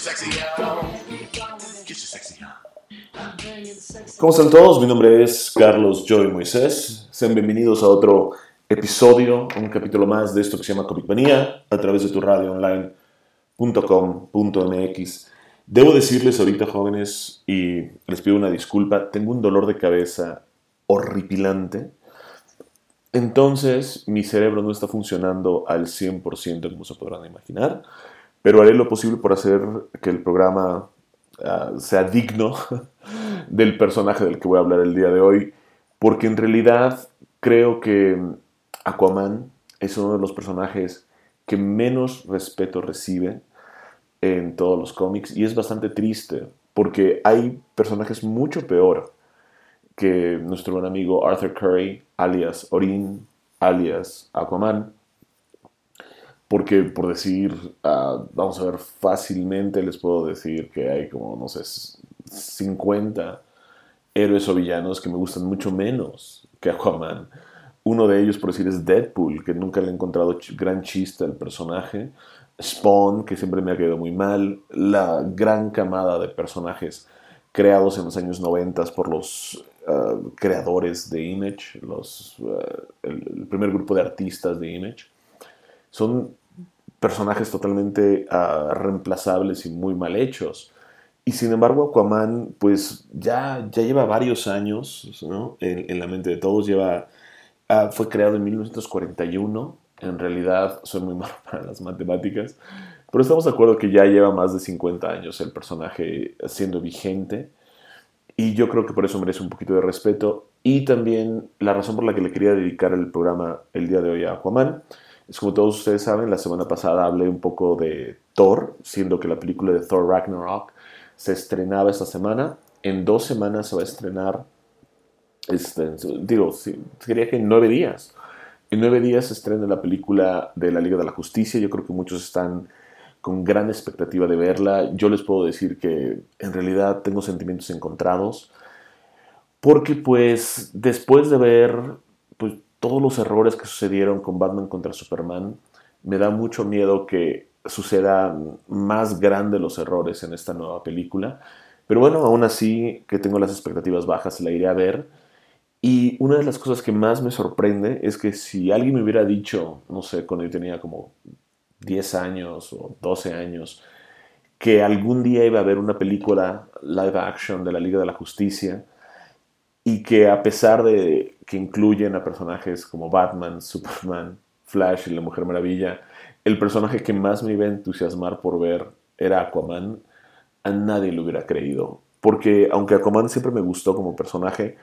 sexy on. Get your sexy on. ¿Cómo están todos? Mi nombre es Carlos Joy Moisés. Sean bienvenidos a otro episodio, un capítulo más de esto que se llama Comic Manía, a través de tu radioonline.com.mx. Debo decirles ahorita, jóvenes, y les pido una disculpa, tengo un dolor de cabeza horripilante. Entonces, mi cerebro no está funcionando al 100%, como se podrán imaginar, pero haré lo posible por hacer que el programa sea digno del personaje del que voy a hablar el día de hoy, porque en realidad creo que Aquaman es uno de los personajes que menos respeto recibe en todos los cómics, y es bastante triste, porque hay personajes mucho peor que nuestro buen amigo Arthur Curry, alias Orin, alias Aquaman, porque por decir, vamos a ver, fácilmente les puedo decir que hay como, no sé, 50 héroes o villanos que me gustan mucho menos que Aquaman. Uno de ellos, por decir, es Deadpool, que nunca le he encontrado gran chiste al personaje. Spawn, que siempre me ha quedado muy mal. La gran camada de personajes creados en los años 90 por los creadores de Image, el primer grupo de artistas de Image. Son personajes totalmente reemplazables y muy mal hechos. Y sin embargo, Aquaman, pues ya lleva varios años, ¿no?, en la mente de todos. Fue creado en 1941. En realidad, soy muy malo para las matemáticas, pero estamos de acuerdo que ya lleva más de 50 años el personaje siendo vigente. Y yo creo que por eso merece un poquito de respeto. Y también la razón por la que le quería dedicar el programa el día de hoy a Aquaman es, como todos ustedes saben, la semana pasada hablé un poco de Thor, siendo que la película de Thor Ragnarok se estrenaba esta semana. En 2 semanas se va a estrenar, quería que en 9 días. En 9 días se estrena la película de la Liga de la Justicia. Yo creo que muchos están con gran expectativa de verla. Yo les puedo decir que en realidad tengo sentimientos encontrados, porque pues después de ver pues todos los errores que sucedieron con Batman contra Superman, me da mucho miedo que sucedan más grandes los errores en esta nueva película. Pero bueno, aún así, que tengo las expectativas bajas, la iré a ver. Y una de las cosas que más me sorprende es que si alguien me hubiera dicho, no sé, cuando yo tenía como 10 años o 12 años, que algún día iba a haber una película live action de la Liga de la Justicia, y que a pesar de que incluyen a personajes como Batman, Superman, Flash y la Mujer Maravilla, el personaje que más me iba a entusiasmar por ver era Aquaman, a nadie lo hubiera creído. Porque aunque Aquaman siempre me gustó como personaje,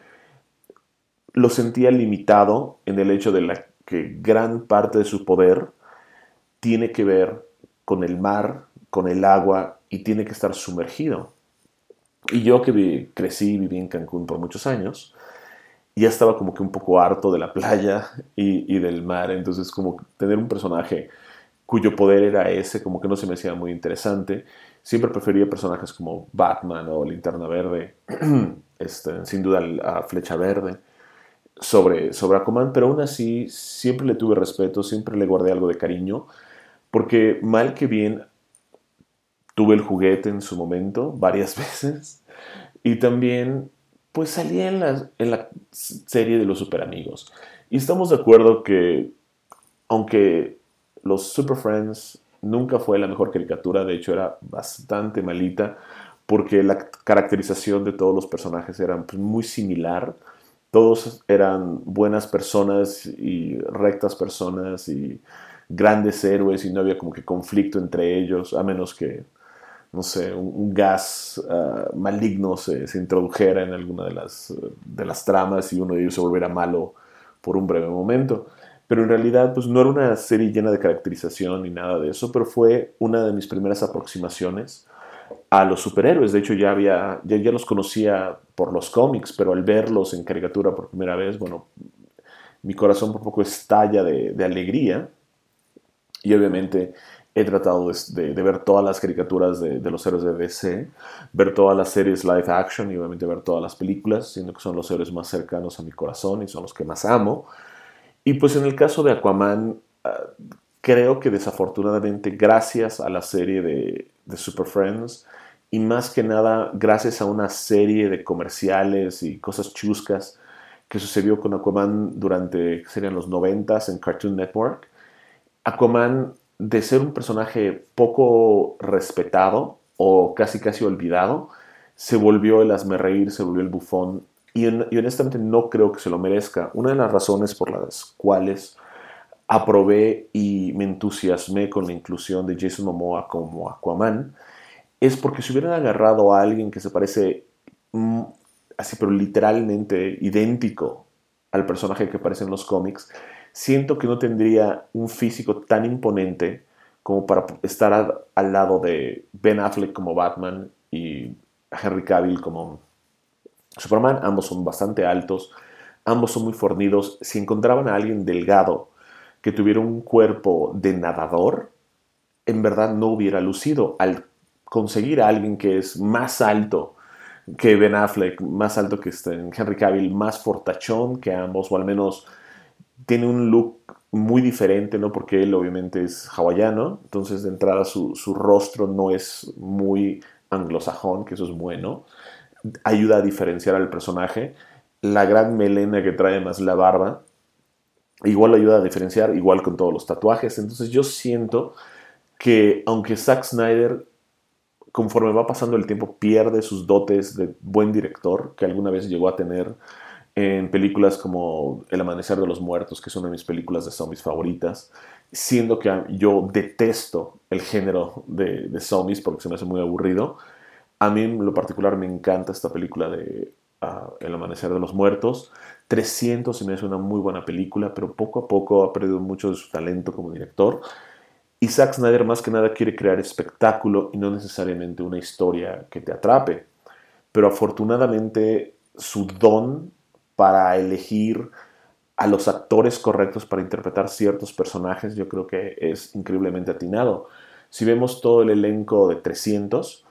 lo sentía limitado en el hecho de que gran parte de su poder tiene que ver con el mar, con el agua, y tiene que estar sumergido. Y yo que crecí y viví en Cancún por muchos años, ya estaba como que un poco harto de la playa y del mar. Entonces, como tener un personaje cuyo poder era ese, como que no se me hacía muy interesante. Siempre prefería personajes como Batman o Linterna Verde, sin duda a Flecha Verde, sobre Aquaman, pero aún así siempre le tuve respeto, siempre le guardé algo de cariño, porque mal que bien tuve el juguete en su momento varias veces, y también pues salía en la serie de los Super Amigos. Y estamos de acuerdo que aunque los Super Friends nunca fue la mejor caricatura, de hecho era bastante malita, porque la caracterización de todos los personajes era pues muy similar. Todos eran buenas personas y rectas personas y grandes héroes, y no había como que conflicto entre ellos, a menos que, no sé, un gas maligno se introdujera en alguna de las tramas y uno de ellos se volviera malo por un breve momento. Pero en realidad pues no era una serie llena de caracterización ni nada de eso, pero fue una de mis primeras aproximaciones a los superhéroes. De hecho ya los conocía por los cómics, pero al verlos en caricatura por primera vez, bueno, mi corazón por poco estalla de alegría. Y obviamente he tratado de ver todas las caricaturas de los héroes de DC, ver todas las series live action y obviamente ver todas las películas, siendo que son los héroes más cercanos a mi corazón y son los que más amo. Y pues en el caso de Aquaman, creo que desafortunadamente, gracias a la serie de Super Friends, y más que nada gracias a una serie de comerciales y cosas chuscas que sucedió con Aquaman durante, ¿qué serían los 90s en Cartoon Network? Aquaman, de ser un personaje poco respetado o casi casi olvidado, se volvió el hazmerreír, se volvió el bufón, y honestamente no creo que se lo merezca. Una de las razones por las cuales aprobé y me entusiasmé con la inclusión de Jason Momoa como Aquaman es porque si hubieran agarrado a alguien que se parece así, pero literalmente idéntico al personaje que aparece en los cómics, siento que no tendría un físico tan imponente como para estar al lado de Ben Affleck como Batman y Henry Cavill como Superman. Ambos son bastante altos, ambos son muy fornidos. Si encontraban a alguien delgado que tuviera un cuerpo de nadador, en verdad no hubiera lucido. Al conseguir a alguien que es más alto que Ben Affleck, más alto que Henry Cavill, más fortachón que ambos, o al menos tiene un look muy diferente, ¿no? Porque él obviamente es hawaiano, entonces de entrada su rostro no es muy anglosajón, que eso es bueno. Ayuda a diferenciar al personaje. La gran melena que trae más la barba, igual ayuda a diferenciar, igual con todos los tatuajes. Entonces yo siento que aunque Zack Snyder, conforme va pasando el tiempo, pierde sus dotes de buen director que alguna vez llegó a tener en películas como El Amanecer de los Muertos, que es una de mis películas de zombies favoritas, siendo que yo detesto el género de zombies porque se me hace muy aburrido. A mí en lo particular me encanta esta película de El Amanecer de los Muertos. 300 se me hace una muy buena película, pero poco a poco ha perdido mucho de su talento como director. Y Zack Snyder más que nada quiere crear espectáculo y no necesariamente una historia que te atrape. Pero afortunadamente su don para elegir a los actores correctos para interpretar ciertos personajes, yo creo que es increíblemente atinado. Si vemos todo el elenco de 300,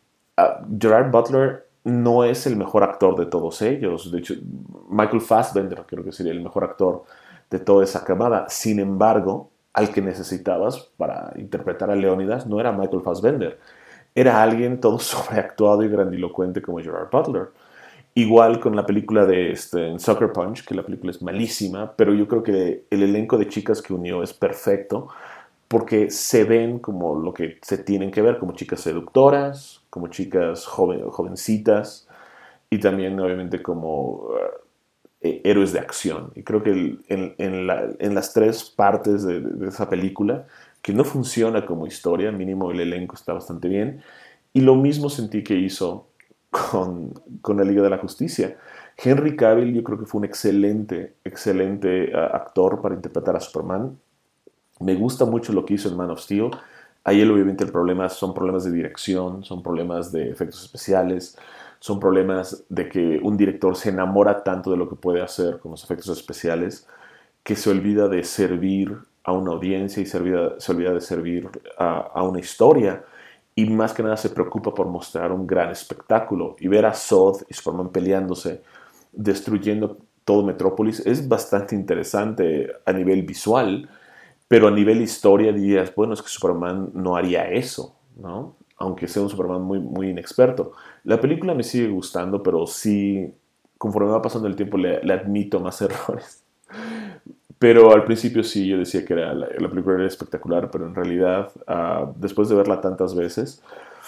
Gerard Butler no es el mejor actor de todos ellos. De hecho, Michael Fassbender creo que sería el mejor actor de toda esa camada. Sin embargo, al que necesitabas para interpretar a Leónidas no era Michael Fassbender. Era alguien todo sobreactuado y grandilocuente como Gerard Butler. Igual con la película de Sucker Punch, que la película es malísima, pero yo creo que el elenco de chicas que unió es perfecto porque se ven como lo que se tienen que ver, como chicas seductoras, como chicas jovencitas y también obviamente como héroes de acción. Y creo que en las tres partes de esa película, que no funciona como historia, mínimo el elenco está bastante bien, y lo mismo sentí que hizo con la Liga de la Justicia. Henry Cavill yo creo que fue un excelente actor para interpretar a Superman. Me gusta mucho lo que hizo en Man of Steel. Ahí obviamente el problema son problemas de dirección, son problemas de efectos especiales, son problemas de que un director se enamora tanto de lo que puede hacer con los efectos especiales que se olvida de servir a una audiencia y se olvida de servir a una historia, y más que nada se preocupa por mostrar un gran espectáculo. Y ver a Zod y Superman peleándose, destruyendo todo Metrópolis, es bastante interesante a nivel visual, pero a nivel historia dirías, bueno, es que Superman no haría eso, ¿no? Aunque sea un Superman muy, muy inexperto. La película me sigue gustando, pero sí, conforme va pasando el tiempo, le admito más errores. Pero al principio sí, yo decía que la película era espectacular, pero en realidad, después de verla tantas veces,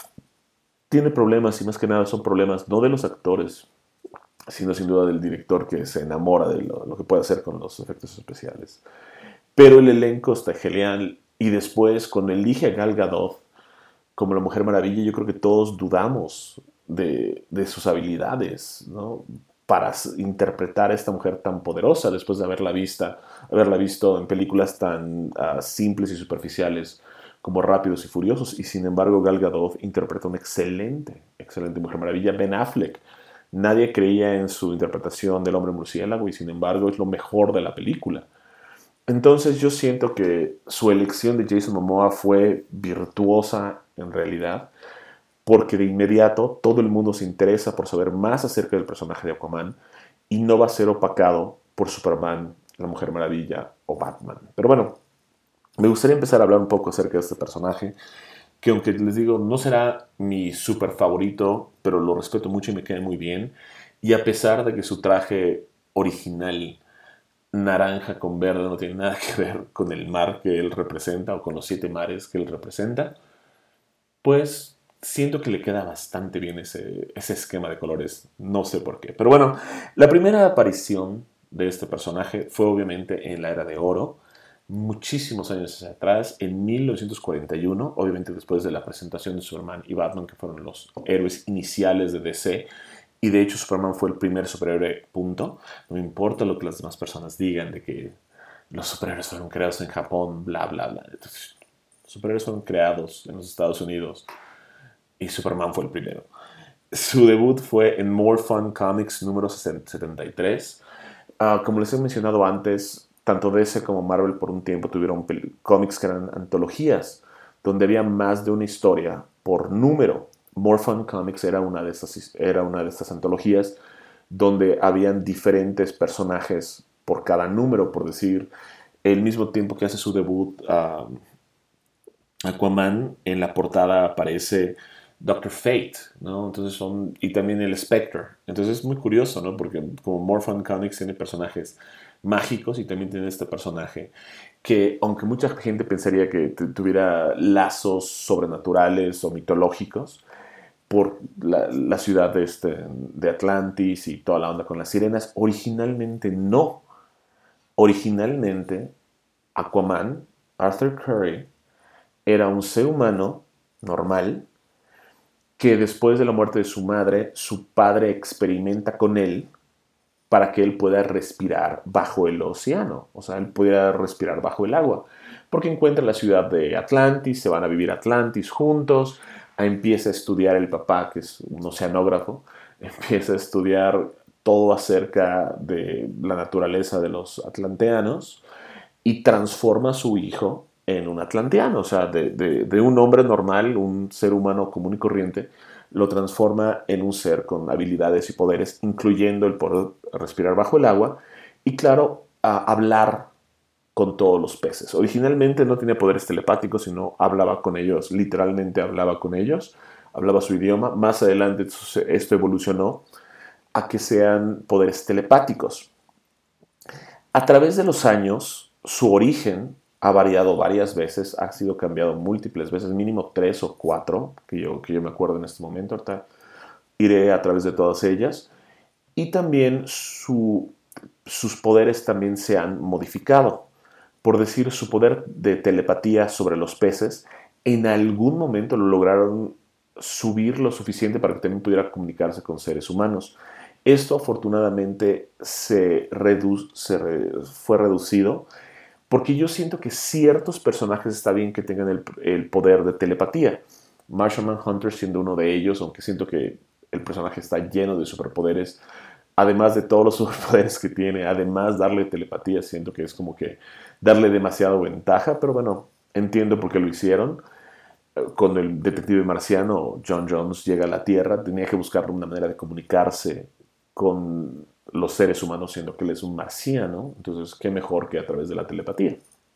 tiene problemas, y más que nada son problemas no de los actores, sino sin duda del director, que se enamora de lo que puede hacer con los efectos especiales. Pero el elenco está genial, y después cuando elige a Gal Gadot como la Mujer Maravilla, yo creo que todos dudamos de sus habilidades, ¿no? Para interpretar a esta mujer tan poderosa después de haberla visto en películas tan simples y superficiales como Rápidos y Furiosos. Y sin embargo Gal Gadot interpreta una excelente Mujer Maravilla. Ben Affleck, nadie creía en su interpretación del Hombre Murciélago y sin embargo es lo mejor de la película. Entonces yo siento que su elección de Jason Momoa fue virtuosa en realidad, porque de inmediato todo el mundo se interesa por saber más acerca del personaje de Aquaman y no va a ser opacado por Superman, la Mujer Maravilla o Batman. Pero bueno, me gustaría empezar a hablar un poco acerca de este personaje. que aunque les digo, no será mi súper favorito, pero lo respeto mucho y me queda muy bien. Y a pesar de que su traje original, naranja con verde, no tiene nada que ver con el mar que él representa o con los 7 mares que él representa, pues siento que le queda bastante bien ese esquema de colores. No sé por qué. Pero bueno, la primera aparición de este personaje fue obviamente en la Era de Oro, muchísimos años hacia atrás, en 1941, obviamente después de la presentación de Superman y Batman, que fueron los héroes iniciales de DC. Y de hecho Superman fue el primer superhéroe, punto. No me importa lo que las demás personas digan de que los superhéroes fueron creados en Japón, bla, bla, bla. Entonces, los superhéroes fueron creados en los Estados Unidos y Superman fue el primero. Su debut fue en More Fun Comics número 73. Como les he mencionado antes, tanto DC como Marvel por un tiempo tuvieron cómics que eran antologías, donde había más de una historia por número. More Fun Comics era una de estas antologías donde habían diferentes personajes por cada número, por decir, el mismo tiempo que hace su debut Aquaman, en la portada aparece Doctor Fate, ¿no? Entonces y también el Spectre. Entonces es muy curioso, ¿no? Porque como Morphin Comics tiene personajes mágicos y también tiene este personaje que, aunque mucha gente pensaría que tuviera lazos sobrenaturales o mitológicos por la ciudad de Atlantis y toda la onda con las sirenas, originalmente no. Originalmente, Aquaman, Arthur Curry, era un ser humano normal que después de la muerte de su madre, su padre experimenta con él para que él pueda respirar bajo el océano, o sea, él pudiera respirar bajo el agua, porque encuentra la ciudad de Atlantis, se van a vivir a Atlantis juntos, empieza a estudiar el papá, que es un oceanógrafo, empieza a estudiar todo acerca de la naturaleza de los atlanteanos y transforma a su hijo en un atlanteano, o sea, de un hombre normal, un ser humano común y corriente, lo transforma en un ser con habilidades y poderes, incluyendo el poder respirar bajo el agua y, claro, hablar con todos los peces. Originalmente no tenía poderes telepáticos, sino hablaba con ellos, literalmente hablaba con ellos, hablaba su idioma. Más adelante esto evolucionó a que sean poderes telepáticos. A través de los años, su origen ha variado varias veces, ha sido cambiado múltiples veces, mínimo 3 o 4, que yo me acuerdo en este momento. Ahorita iré a través de todas ellas. Y también sus poderes también se han modificado. Por decir, su poder de telepatía sobre los peces, en algún momento lo lograron subir lo suficiente para que también pudiera comunicarse con seres humanos. Esto afortunadamente fue reducido porque yo siento que ciertos personajes está bien que tengan el poder de telepatía. Martian Manhunter siendo uno de ellos, aunque siento que el personaje está lleno de superpoderes. Además de todos los superpoderes que tiene, además darle telepatía, siento que es como que darle demasiada ventaja, pero bueno, entiendo por qué lo hicieron. Cuando el detective marciano John Jones llega a la Tierra, tenía que buscar una manera de comunicarse con los seres humanos, siendo que él es un marciano. Entonces, qué mejor que a través de la telepatía.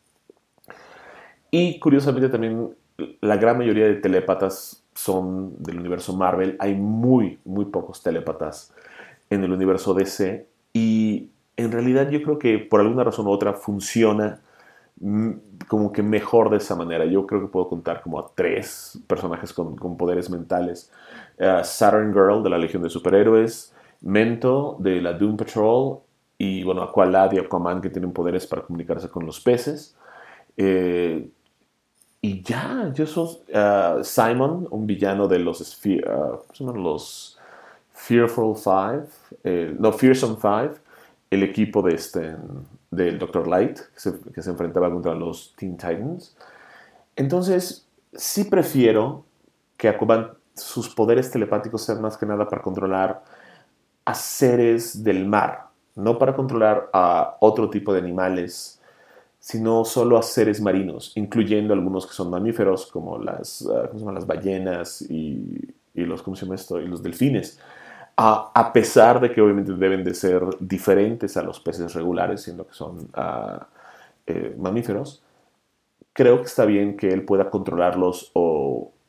Y curiosamente también la gran mayoría de telépatas son del universo Marvel. Hay muy, muy pocos telépatas en el universo DC. Y en realidad yo creo que por alguna razón u otra funciona como que mejor de esa manera. Yo creo que puedo contar como a 3 personajes con poderes mentales. Saturn Girl de la Legión de Superhéroes, Mento de la Doom Patrol y bueno, Aqualad y Aquaman que tienen poderes para comunicarse con los peces. Y ya, yo soy Simon, un villano de los Fearful Five, no, Fearsome Five, el equipo del Dr. Light, que se enfrentaba contra los Teen Titans. Entonces, sí prefiero que Aquaman, sus poderes telepáticos sean más que nada para controlar a seres del mar, no para controlar a otro tipo de animales, sino solo a seres marinos, incluyendo algunos que son mamíferos, como las ballenas y ¿cómo se llama esto? Y los delfines. A pesar de que obviamente deben de ser diferentes a los peces regulares, siendo que son mamíferos, creo que está bien que él pueda controlarlos o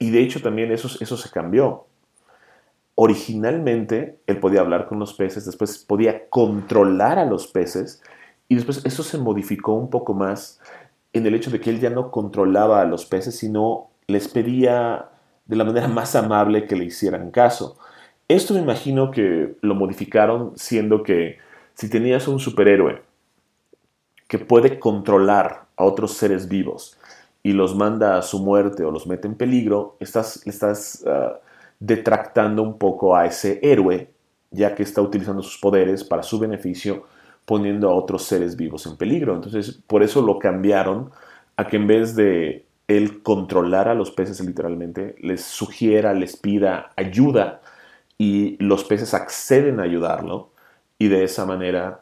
Y de hecho también eso se cambió. Originalmente él podía hablar con los peces, después podía controlar a los peces y después eso se modificó un poco más en el hecho de que él ya no controlaba a los peces, sino les pedía de la manera más amable que le hicieran caso. Esto me imagino que lo modificaron siendo que si tenías un superhéroe que puede controlar a otros seres vivos y los manda a su muerte o los mete en peligro, le estás detractando un poco a ese héroe, ya que está utilizando sus poderes para su beneficio, poniendo a otros seres vivos en peligro. Entonces, por eso lo cambiaron a que en vez de él controlar a los peces literalmente, les sugiera, les pida ayuda y los peces acceden a ayudarlo y de esa manera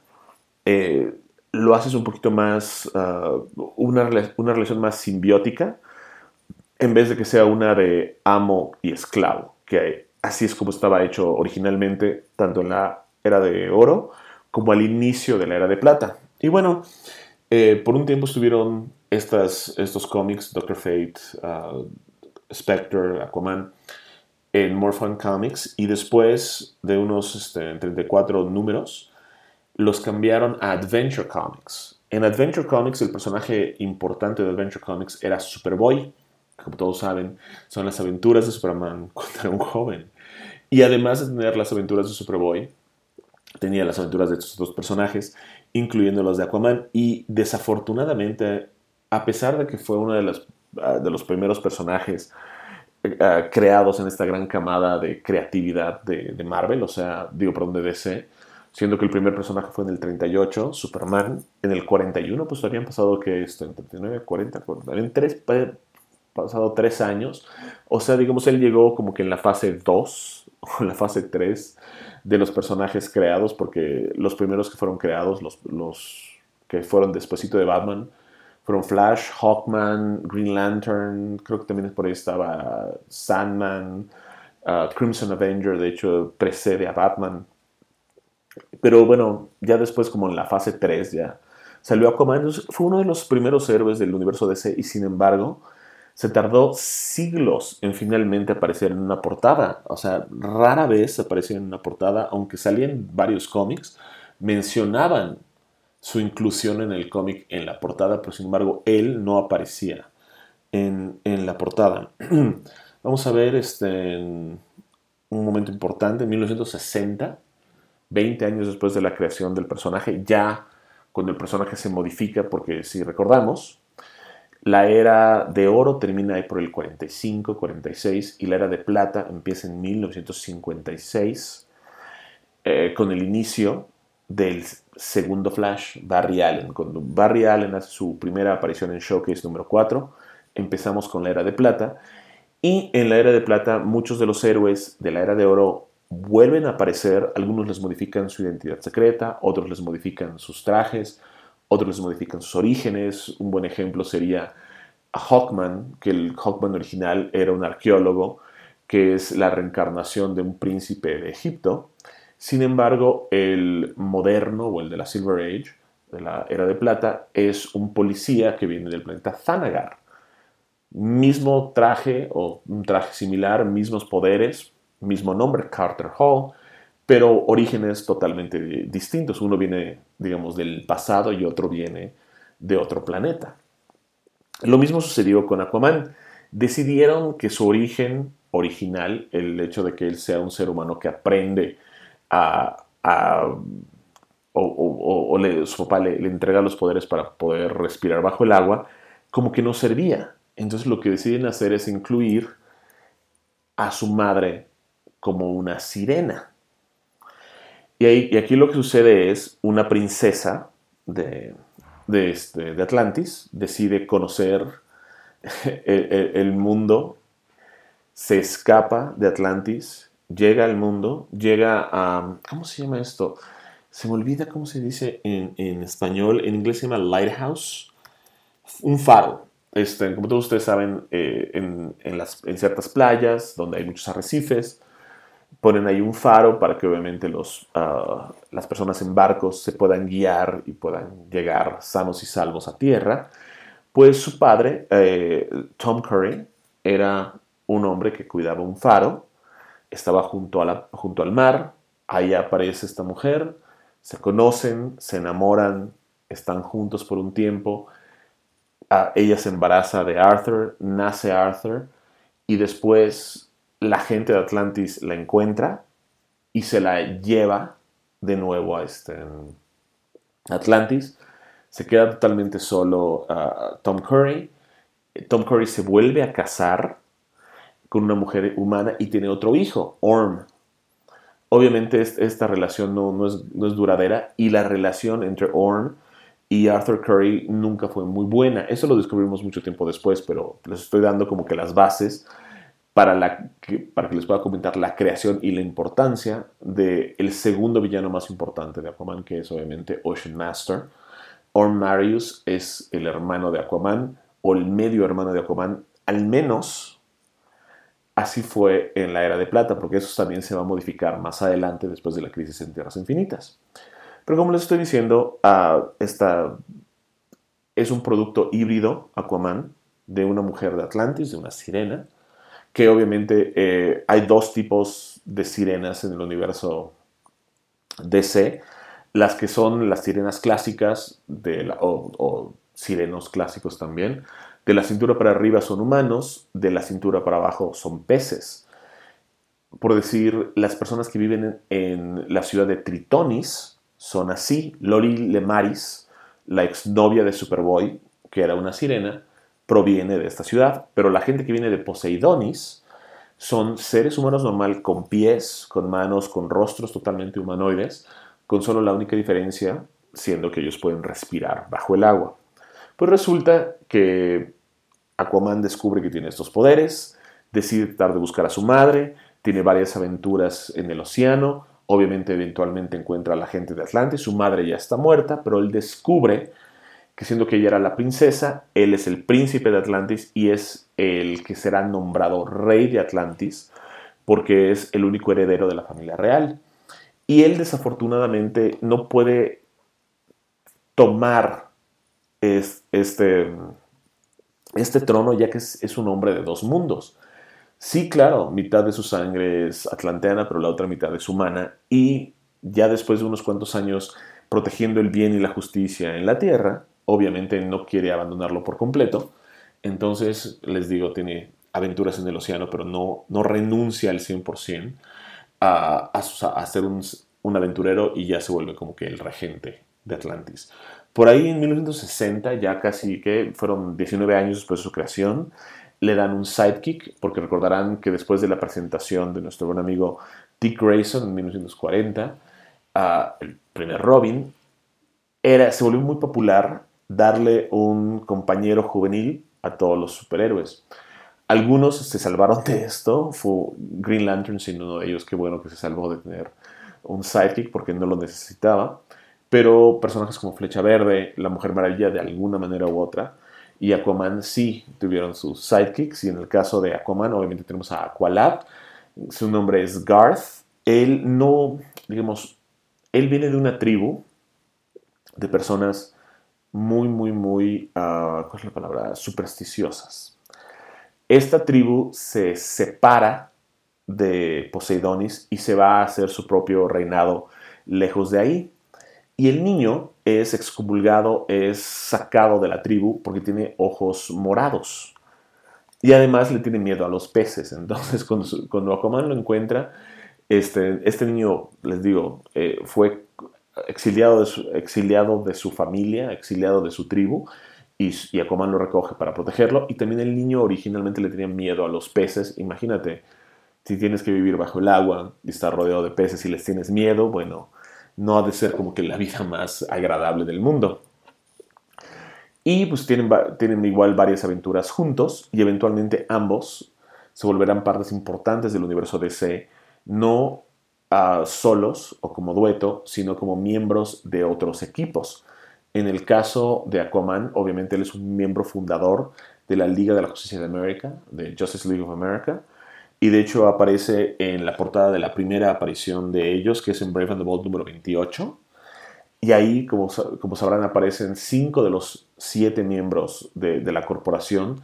lo haces un poquito más, una relación más simbiótica en vez de que sea una de amo y esclavo, que así es como estaba hecho originalmente, tanto en la era de oro como al inicio de la era de plata. Y bueno, por un tiempo estuvieron estos cómics, Doctor Fate, Spectre, Aquaman, en Morphin Comics, y después de unos 34 números, los cambiaron a Adventure Comics. En Adventure Comics, el personaje importante de Adventure Comics era Superboy. Como todos saben, son las aventuras de Superman cuando era un joven. Y además de tener las aventuras de Superboy, tenía las aventuras de estos dos personajes, incluyendo las de Aquaman. Y desafortunadamente, a pesar de que fue uno de los primeros personajes creados en esta gran camada de creatividad de Marvel, o sea, digo, perdón, de DC, siendo que el primer personaje fue en el 38, Superman. En el 41, pues habían pasado, que esto, en 39, 40, habían pasado 3 años. O sea, digamos, él llegó como que en la fase 2 o en la fase 3 de los personajes creados, porque los primeros que fueron creados, los que fueron despuesito de Batman, fueron Flash, Hawkman, Green Lantern, creo que también por ahí estaba Sandman, Crimson Avenger, de hecho precede a Batman. Pero bueno, ya después como en la fase 3 ya salió Aquaman. Entonces, fue uno de los primeros héroes del universo DC y sin embargo se tardó siglos en finalmente aparecer en una portada. O sea, rara vez aparecía en una portada, aunque salían varios cómics, mencionaban su inclusión en el cómic en la portada, pero sin embargo él no aparecía en la portada. Vamos a ver en un momento importante, en 1960, 20 años después de la creación del personaje, ya cuando el personaje se modifica, porque si recordamos, la era de oro termina ahí por el 45, 46 y la era de plata empieza en 1956 con el inicio del segundo Flash, Barry Allen. Cuando Barry Allen hace su primera aparición en Showcase número 4, empezamos con la era de plata y en la era de plata muchos de los héroes de la era de oro vuelven a aparecer, algunos les modifican su identidad secreta, otros les modifican sus trajes, otros les modifican sus orígenes. Un buen ejemplo sería a Hawkman, que el Hawkman original era un arqueólogo, que es la reencarnación de un príncipe de Egipto. Sin embargo, el moderno, o el de la Silver Age, de la Era de Plata, es un policía que viene del planeta Thanagar. Mismo traje, o un traje similar, mismos poderes, mismo nombre, Carter Hall, pero orígenes totalmente distintos. Uno viene, digamos, del pasado y otro viene de otro planeta. Lo mismo sucedió con Aquaman. Decidieron que su origen original, el hecho de que él sea un ser humano que aprende a su papá le entrega los poderes para poder respirar bajo el agua, como que no servía. Entonces lo que deciden hacer es incluir a su madre como una sirena. Y aquí lo que sucede es una princesa de Atlantis decide conocer el mundo, se escapa de Atlantis, llega al mundo, llega a... ¿Cómo se llama esto? Se me olvida cómo se dice en español. En inglés se llama lighthouse. Un faro. Como todos ustedes saben, en ciertas playas donde hay muchos arrecifes, ponen ahí un faro para que obviamente las personas en barcos se puedan guiar y puedan llegar sanos y salvos a tierra. Pues su padre, Tom Curry, era un hombre que cuidaba un faro, estaba junto al mar, ahí aparece esta mujer, se conocen, se enamoran, están juntos por un tiempo, ella se embaraza de Arthur, nace Arthur, y después la gente de Atlantis la encuentra y se la lleva de nuevo a Atlantis. Se queda totalmente solo Tom Curry. Tom Curry se vuelve a casar con una mujer humana y tiene otro hijo, Orm. Obviamente esta relación no es duradera y la relación entre Orm y Arthur Curry nunca fue muy buena. Eso lo descubrimos mucho tiempo después, pero les estoy dando como que las bases para que les pueda comentar la creación y la importancia del segundo villano más importante de Aquaman, que es obviamente Ocean Master. Orm Marius es el hermano de Aquaman, o el medio hermano de Aquaman, al menos así fue en la Era de Plata, porque eso también se va a modificar más adelante después de la crisis en Tierras Infinitas. Pero como les estoy diciendo, esta es un producto híbrido, Aquaman, de una mujer de Atlantis, de una sirena, que obviamente hay dos tipos de sirenas en el universo DC, las que son las sirenas clásicas o sirenos clásicos también. De la cintura para arriba son humanos, de la cintura para abajo son peces. Por decir, las personas que viven en la ciudad de Tritonis son así. Lori Lemaris, la exnovia de Superboy, que era una sirena, proviene de esta ciudad, pero la gente que viene de Poseidonis son seres humanos normal, con pies, con manos, con rostros totalmente humanoides, con solo la única diferencia siendo que ellos pueden respirar bajo el agua. Pues resulta que Aquaman descubre que tiene estos poderes, decide tratar de buscar a su madre, tiene varias aventuras en el océano, obviamente eventualmente encuentra a la gente de Atlantis, su madre ya está muerta, pero él descubre que siendo que ella era la princesa, él es el príncipe de Atlantis y es el que será nombrado rey de Atlantis porque es el único heredero de la familia real. Y él desafortunadamente no puede tomar este trono ya que es un hombre de dos mundos. Sí, claro, mitad de su sangre es atlanteana, pero la otra mitad es humana y ya después de unos cuantos años protegiendo el bien y la justicia en la Tierra, obviamente no quiere abandonarlo por completo. Entonces, les digo, tiene aventuras en el océano, pero no renuncia al 100% a ser un aventurero y ya se vuelve como que el regente de Atlantis. Por ahí en 1960, ya casi que fueron 19 años después de su creación, le dan un sidekick, porque recordarán que después de la presentación de nuestro buen amigo Dick Grayson en 1940, el primer Robin, se volvió muy popular darle un compañero juvenil a todos los superhéroes. Algunos se salvaron de esto, fue Green Lantern sin uno de ellos, qué bueno que se salvó de tener un sidekick porque no lo necesitaba, pero personajes como Flecha Verde, la Mujer Maravilla de alguna manera u otra, y Aquaman sí tuvieron sus sidekicks, y en el caso de Aquaman obviamente tenemos a Aqualad, su nombre es Garth, él él viene de una tribu de personas muy, ¿cuál es la palabra? Supersticiosas. Esta tribu se separa de Poseidonis y se va a hacer su propio reinado lejos de ahí. Y el niño es excomulgado, es sacado de la tribu porque tiene ojos morados. Y además le tiene miedo a los peces. Entonces, cuando Aquaman lo encuentra, este niño, les digo, fue exiliado de su familia, exiliado de su tribu, y Aquaman lo recoge para protegerlo. Y también el niño originalmente le tenía miedo a los peces. Imagínate, si tienes que vivir bajo el agua y estar rodeado de peces y les tienes miedo, bueno, no ha de ser como que la vida más agradable del mundo. Y pues tienen igual varias aventuras juntos y eventualmente ambos se volverán partes importantes del universo DC, no solos o como dueto, sino como miembros de otros equipos. En el caso de Aquaman, obviamente él es un miembro fundador de la Liga de la Justicia de América, de Justice League of America, y de hecho aparece en la portada de la primera aparición de ellos, que es en Brave and the Bold número 28. Y ahí, como sabrán, aparecen 5 de los 7 miembros de la corporación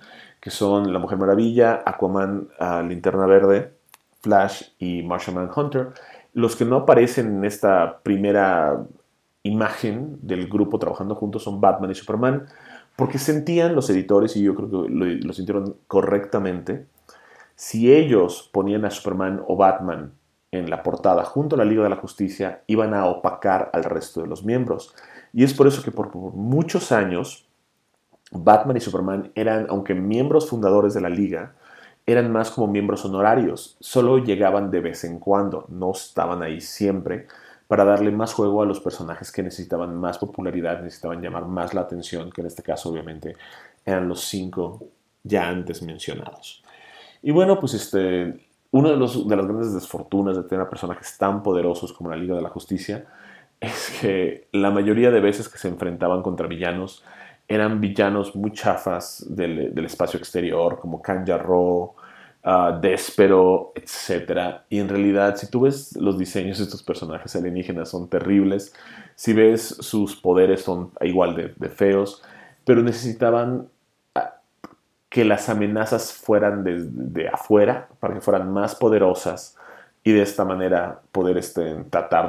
que son La Mujer Maravilla, Aquaman, Linterna Verde, Flash y Martian Manhunter. Los que no aparecen en esta primera imagen del grupo trabajando juntos son Batman y Superman, porque sentían los editores, y yo creo que lo sintieron correctamente, si ellos ponían a Superman o Batman en la portada junto a la Liga de la Justicia, iban a opacar al resto de los miembros. Y es por eso que por muchos años Batman y Superman eran, aunque miembros fundadores de la Liga, eran más como miembros honorarios. Solo llegaban de vez en cuando, no estaban ahí siempre, para darle más juego a los personajes que necesitaban más popularidad, necesitaban llamar más la atención, que en este caso obviamente eran los 5 ya antes mencionados. Y bueno, pues uno de las grandes desfortunas de tener a personajes tan poderosos como la Liga de la Justicia es que la mayoría de veces que se enfrentaban contra villanos eran villanos muy chafas del espacio exterior, como Kanjarro, Déspero, etc. Y en realidad, si tú ves los diseños de estos personajes alienígenas, son terribles. Si ves sus poderes, son igual de feos. Pero necesitaban que las amenazas fueran de afuera, para que fueran más poderosas y de esta manera poder tratar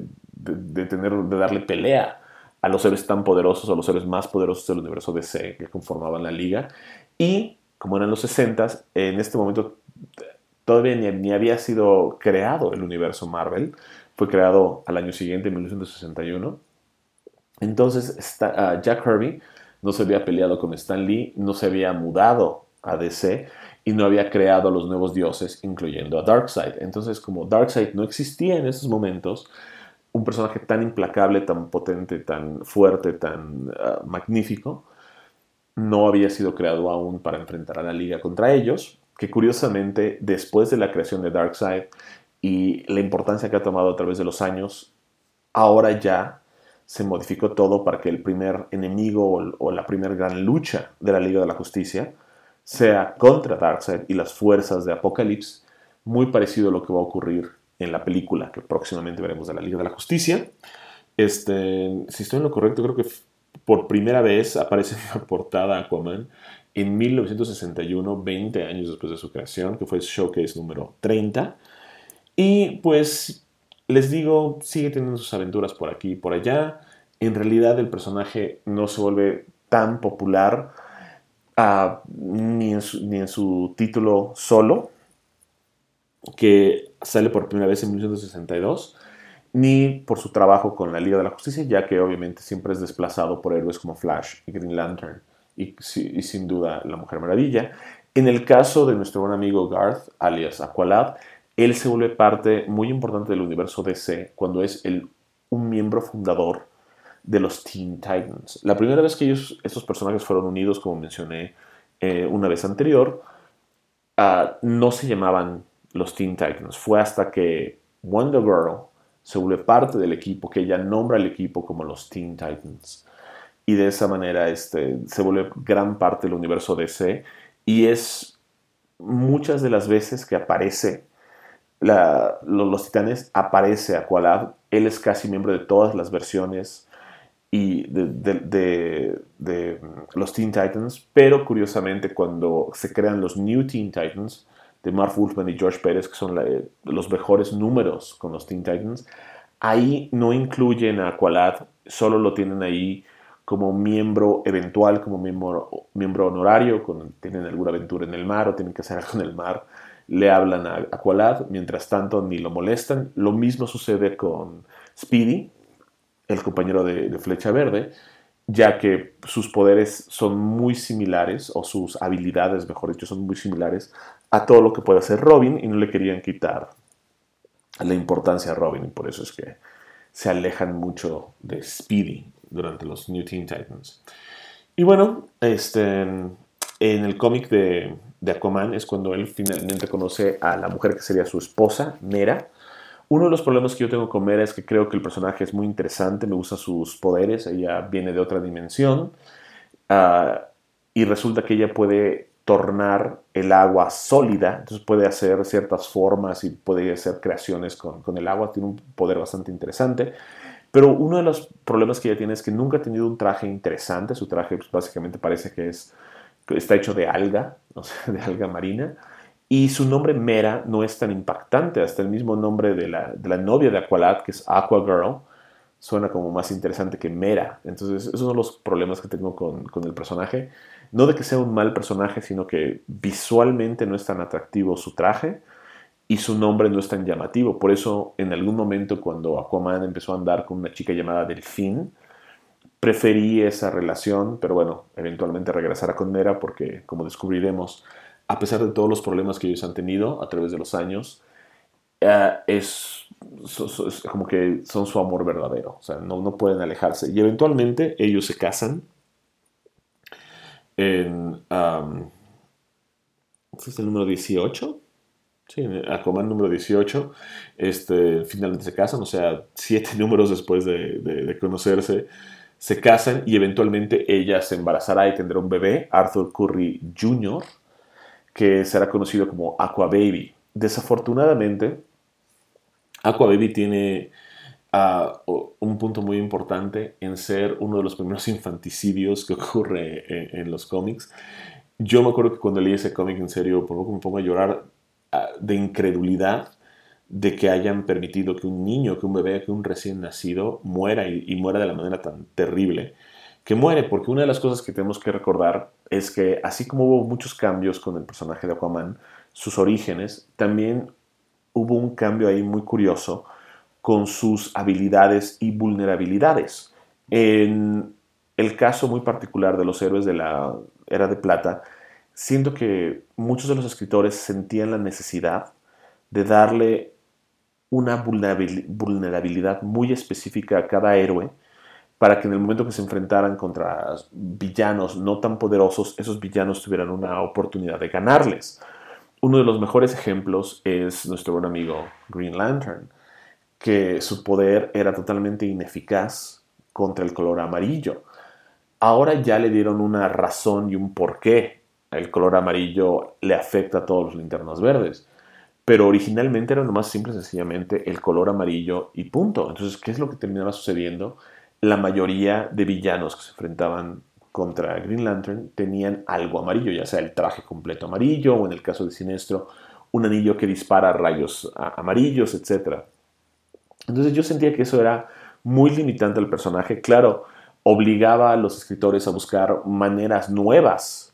de darle pelea a los seres tan poderosos, a los seres más poderosos del universo DC que conformaban la liga. Y como eran los 60s, en este momento todavía ni había sido creado el universo Marvel, fue creado al año siguiente, en 1961. Entonces Jack Kirby no se había peleado con Stan Lee, no se había mudado a DC y no había creado a los nuevos dioses, incluyendo a Darkseid. Entonces, como Darkseid no existía en esos momentos, un personaje tan implacable, tan potente, tan fuerte, tan magnífico, no había sido creado aún para enfrentar a la Liga contra ellos, que curiosamente, después de la creación de Darkseid y la importancia que ha tomado a través de los años, ahora ya se modificó todo para que el primer enemigo o la primera gran lucha de la Liga de la Justicia sea contra Darkseid y las fuerzas de Apocalipsis, muy parecido a lo que va a ocurrir en la película que próximamente veremos de la Liga de la Justicia. Si estoy en lo correcto, creo que por primera vez aparece en la portada Aquaman en 1961, 20 años después de su creación, que fue el Showcase número 30. Y pues les digo, sigue teniendo sus aventuras por aquí y por allá. En realidad el personaje no se vuelve tan popular ni en su título solo, que sale por primera vez en 1962, ni por su trabajo con la Liga de la Justicia, ya que obviamente siempre es desplazado por héroes como Flash y Green Lantern y sin duda la Mujer Maravilla. En el caso de nuestro buen amigo Garth, alias Aqualad, él se vuelve parte muy importante del universo DC cuando es un miembro fundador de los Teen Titans. La primera vez que estos personajes fueron unidos, como mencioné una vez anterior, no se llamaban los Teen Titans. Fue hasta que Wonder Girl se vuelve parte del equipo que ella nombra al equipo como los Teen Titans. Y de esa manera se vuelve gran parte del universo DC y es muchas de las veces que aparece los Titanes, aparece Aqualad. Él es casi miembro de todas las versiones y de los Teen Titans, pero curiosamente cuando se crean los New Teen Titans de Marv Wolfman y George Pérez, que son los mejores números con los Teen Titans, ahí no incluyen a Aqualad, solo lo tienen ahí como miembro eventual, como miembro honorario, cuando tienen alguna aventura en el mar o tienen que hacer algo en el mar, le hablan a Aqualad, mientras tanto ni lo molestan. Lo mismo sucede con Speedy, el compañero de Flecha Verde, ya que sus poderes son muy similares, o sus habilidades, mejor dicho, son muy similares a todo lo que puede hacer Robin, y no le querían quitar la importancia a Robin, y por eso es que se alejan mucho de Speedy durante los New Teen Titans. Y bueno, en el cómic de Aquaman es cuando él finalmente conoce a la mujer que sería su esposa, Mera. Uno de los problemas que yo tengo con Mera es que creo que el personaje es muy interesante, me gustan sus poderes, ella viene de otra dimensión y resulta que ella puede tornar el agua sólida, entonces puede hacer ciertas formas y puede hacer creaciones con el agua, tiene un poder bastante interesante. Pero uno de los problemas que ella tiene es que nunca ha tenido un traje interesante. Su traje pues, básicamente parece que es está hecho de alga, o sea, de alga marina, y su nombre Mera no es tan impactante, hasta el mismo nombre de la novia de Aqualad, que es Aqua Girl, suena como más interesante que Mera. Entonces, esos son los problemas que tengo con el personaje. No de que sea un mal personaje, sino que visualmente no es tan atractivo su traje y su nombre no es tan llamativo. Por eso, en algún momento, cuando Aquaman empezó a andar con una chica llamada Delfín, preferí esa relación, pero bueno, eventualmente regresará con Mera porque, como descubriremos, a pesar de todos los problemas que ellos han tenido a través de los años, es como que son su amor verdadero, o sea, no pueden alejarse. Y eventualmente ellos se casan en, ¿este es el número 18? Sí, en Aquaman número 18, finalmente se casan, o sea, 7 números después de conocerse, se casan y eventualmente ella se embarazará y tendrá un bebé, Arthur Curry Jr., que será conocido como Aqua Baby. Desafortunadamente, Aqua Baby tiene un punto muy importante en ser uno de los primeros infanticidios que ocurre en los cómics. Yo me acuerdo que cuando leí ese cómic, en serio, por poco me pongo a llorar de incredulidad de que hayan permitido que un niño, que un bebé, que un recién nacido muera y muera de la manera tan terrible que muere, porque una de las cosas que tenemos que recordar es que así como hubo muchos cambios con el personaje de Aquaman, sus orígenes, también hubo un cambio ahí muy curioso con sus habilidades y vulnerabilidades. En el caso muy particular de los héroes de la Era de Plata, siento que muchos de los escritores sentían la necesidad de darle una vulnerabilidad muy específica a cada héroe para que en el momento que se enfrentaran contra villanos no tan poderosos, esos villanos tuvieran una oportunidad de ganarles. Uno de los mejores ejemplos es nuestro buen amigo Green Lantern, que su poder era totalmente ineficaz contra el color amarillo. Ahora ya le dieron una razón y un porqué. El color amarillo le afecta a todos los linternas verdes. Pero originalmente era nomás simple y sencillamente el color amarillo y punto. Entonces, ¿qué es lo que terminaba sucediendo? La mayoría de villanos que se enfrentaban contra Green Lantern tenían algo amarillo, ya sea el traje completo amarillo o en el caso de Sinestro, un anillo que dispara rayos amarillos, etc. Entonces yo sentía que eso era muy limitante al personaje. Claro, obligaba a los escritores a buscar maneras nuevas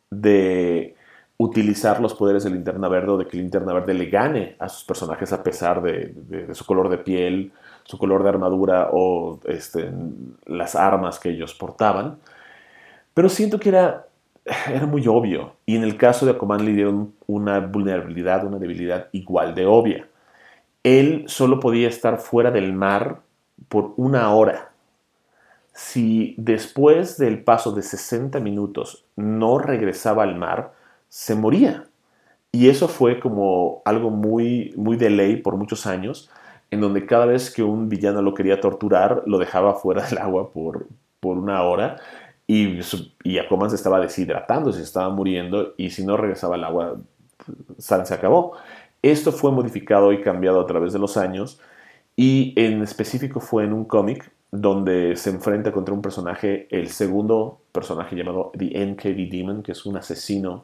de utilizar los poderes de Linterna Verde o de que Linterna Verde le gane a sus personajes a pesar de su color de piel, su color de armadura o las armas que ellos portaban. Pero siento que era muy obvio. Y en el caso de Aquaman le dieron una vulnerabilidad, una debilidad igual de obvia. Él solo podía estar fuera del mar por 1 hora. Si después del paso de 60 minutos no regresaba al mar, se moría. Y eso fue como algo muy, muy de ley por muchos años, en donde cada vez que un villano lo quería torturar, lo dejaba fuera del agua por 1 hora y Aquaman se estaba deshidratando, se estaba muriendo y si no regresaba al agua, se acabó. Esto fue modificado y cambiado a través de los años y en específico fue en un cómic donde se enfrenta contra un personaje, el segundo personaje llamado The NKV Demon, que es un asesino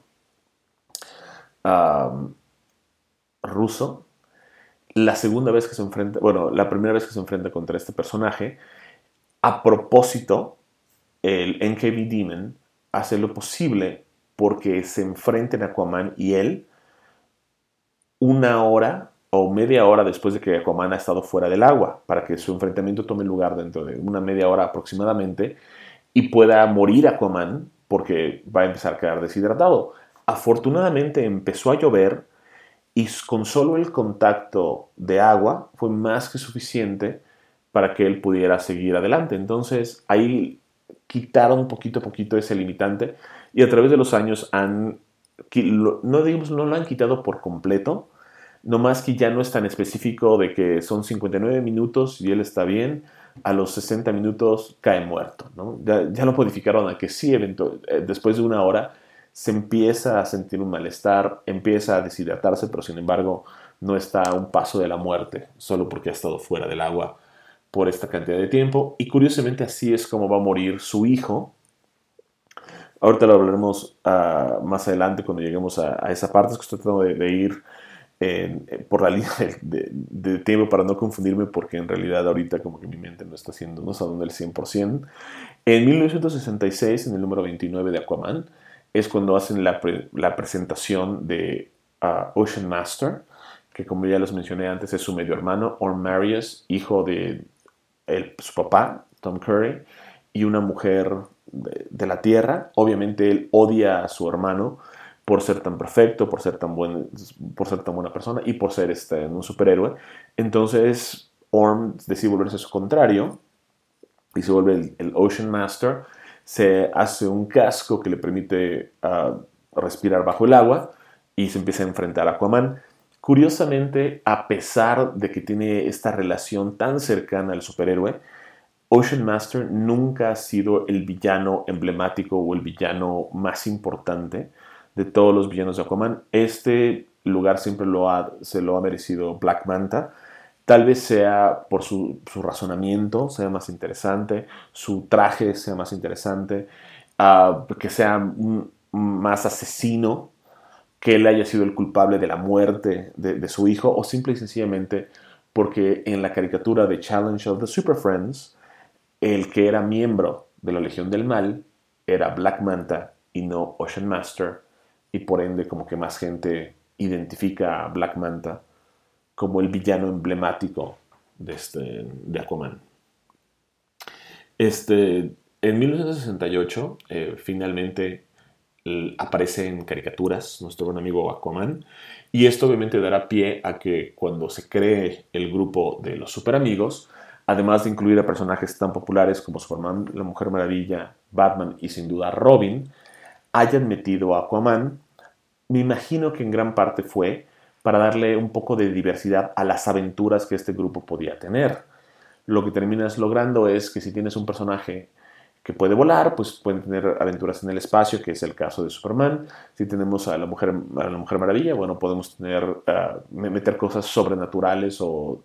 um, ruso. La segunda vez que se enfrenta, bueno, la primera vez que se enfrenta contra este personaje, a propósito, el NKV Demon hace lo posible porque se enfrenten Aquaman y él 1 hora o media hora después de que Aquaman ha estado fuera del agua, para que su enfrentamiento tome lugar dentro de una media hora aproximadamente y pueda morir Aquaman porque va a empezar a quedar deshidratado. Afortunadamente empezó a llover y con solo el contacto de agua fue más que suficiente para que él pudiera seguir adelante. Entonces ahí quitaron poquito a poquito ese limitante y a través de los años no digamos, no lo han quitado por completo, no más que ya no es tan específico de que son 59 minutos y él está bien, a los 60 minutos cae muerto, ¿no? Ya lo modificaron a que sí, después de 1 hora se empieza a sentir un malestar, empieza a deshidratarse, pero sin embargo no está a un paso de la muerte, solo porque ha estado fuera del agua por esta cantidad de tiempo. Y curiosamente así es como va a morir su hijo, Ahorita lo hablaremos más adelante cuando lleguemos a esa parte. Es que estoy tratando de ir por la línea de tiempo para no confundirme, porque en realidad ahorita como que mi mente no está dando el 100%. En 1966, en el número 29 de Aquaman, es cuando hacen la presentación de Ocean Master, que como ya les mencioné antes es su medio hermano, Orm Marius, hijo de su papá, Tom Curry, y una mujer de la Tierra. Obviamente él odia a su hermano por ser tan perfecto, por ser tan buena persona y por ser un superhéroe. Entonces Orm decide volverse su contrario y se vuelve el Ocean Master. Se hace un casco que le permite respirar bajo el agua y se empieza a enfrentar a Aquaman. Curiosamente, a pesar de que tiene esta relación tan cercana al superhéroe, Ocean Master nunca ha sido el villano emblemático o el villano más importante de todos los villanos de Aquaman. Este lugar siempre se lo ha merecido Black Manta. Tal vez sea por su razonamiento, sea más interesante, su traje sea más interesante, que sea más asesino, que él haya sido el culpable de la muerte de su hijo, o simple y sencillamente porque en la caricatura de Challenge of the Super Friends, el que era miembro de la Legión del Mal era Black Manta y no Ocean Master, y por ende como que más gente identifica a Black Manta como el villano emblemático de Aquaman. En 1968, finalmente aparece en caricaturas nuestro buen amigo Aquaman, y esto obviamente dará pie a que cuando se cree el grupo de los super amigos, además de incluir a personajes tan populares como Superman, la Mujer Maravilla, Batman y sin duda Robin, hayan metido a Aquaman. Me imagino que en gran parte fue para darle un poco de diversidad a las aventuras que este grupo podía tener. Lo que terminas logrando es que si tienes un personaje que puede volar, pues pueden tener aventuras en el espacio, que es el caso de Superman. Si tenemos a la Mujer Maravilla, bueno, podemos meter cosas sobrenaturales o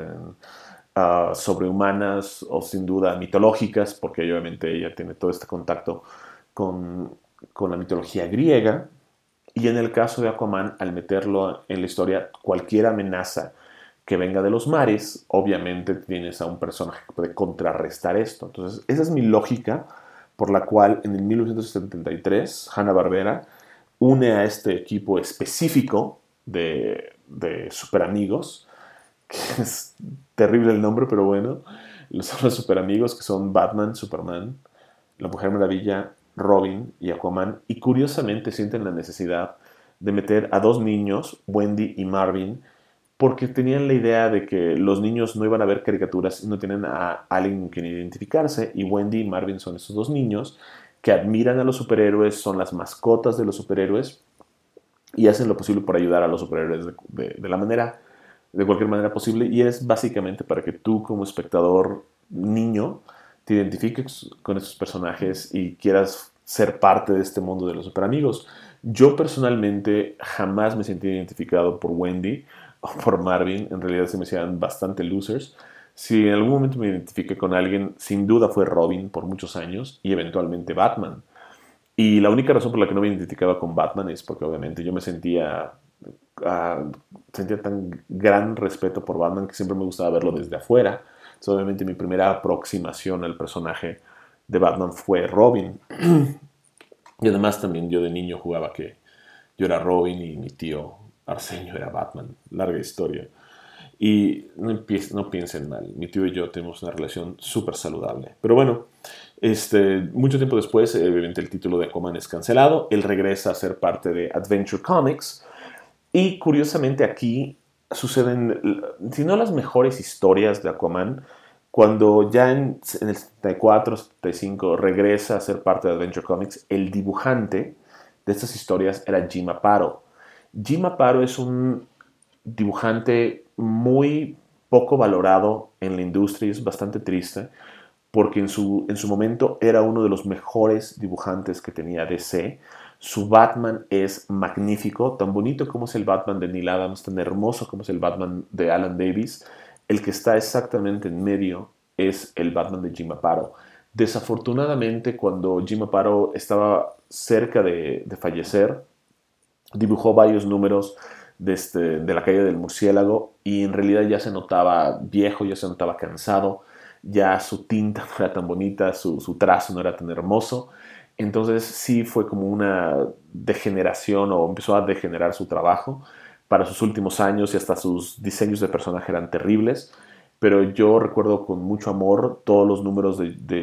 sobrehumanas o sin duda mitológicas, porque obviamente ella tiene todo este contacto con, con la mitología griega. Y en el caso de Aquaman, al meterlo en la historia, cualquier amenaza que venga de los mares, obviamente tienes a un personaje que puede contrarrestar esto. Entonces, esa es mi lógica por la cual en el 1973 Hanna-Barbera une a este equipo específico de super amigos, que es terrible el nombre, pero bueno, son los super amigos que son Batman, Superman, la Mujer Maravilla, Robin y Aquaman, y curiosamente sienten la necesidad de meter a dos niños, Wendy y Marvin, porque tenían la idea de que los niños no iban a ver caricaturas y no tienen a alguien con quien identificarse, y Wendy y Marvin son esos dos niños que admiran a los superhéroes, son las mascotas de los superhéroes y hacen lo posible por ayudar a los superhéroes de cualquier manera posible, y es básicamente para que tú como espectador niño te identifiques con estos personajes y quieras ser parte de este mundo de los superamigos. Yo personalmente jamás me sentí identificado por Wendy o por Marvin, en realidad se me hacían bastante losers. Si en algún momento me identifiqué con alguien, sin duda fue Robin por muchos años y eventualmente Batman. Y la única razón por la que no me identificaba con Batman es porque obviamente yo me sentía tan gran respeto por Batman que siempre me gustaba verlo desde afuera. Entonces, obviamente mi primera aproximación al personaje de Batman fue Robin. Y además también yo de niño jugaba que yo era Robin y mi tío Arsenio era Batman. Larga historia. Y no piensen mal, mi tío y yo tenemos una relación súper saludable. Pero bueno, mucho tiempo después, obviamente el título de Aquaman es cancelado. Él regresa a ser parte de Adventure Comics. Y curiosamente aquí suceden, si no las mejores historias de Aquaman, cuando ya en el 74, 75 regresa a ser parte de Adventure Comics, el dibujante de estas historias era Jim Aparo. Jim Aparo es un dibujante muy poco valorado en la industria, y es bastante triste porque en su momento era uno de los mejores dibujantes que tenía DC. Su Batman es magnífico, tan bonito como es el Batman de Neil Adams, tan hermoso como es el Batman de Alan Davis. El que está exactamente en medio es el Batman de Jim Aparo. Desafortunadamente, cuando Jim Aparo estaba cerca de fallecer, dibujó varios números de la calle del murciélago y en realidad ya se notaba viejo, ya se notaba cansado, ya su tinta no era tan bonita, su trazo no era tan hermoso. Entonces sí fue como una degeneración o empezó a degenerar su trabajo para sus últimos años y hasta sus diseños de personaje eran terribles. Pero yo recuerdo con mucho amor todos los números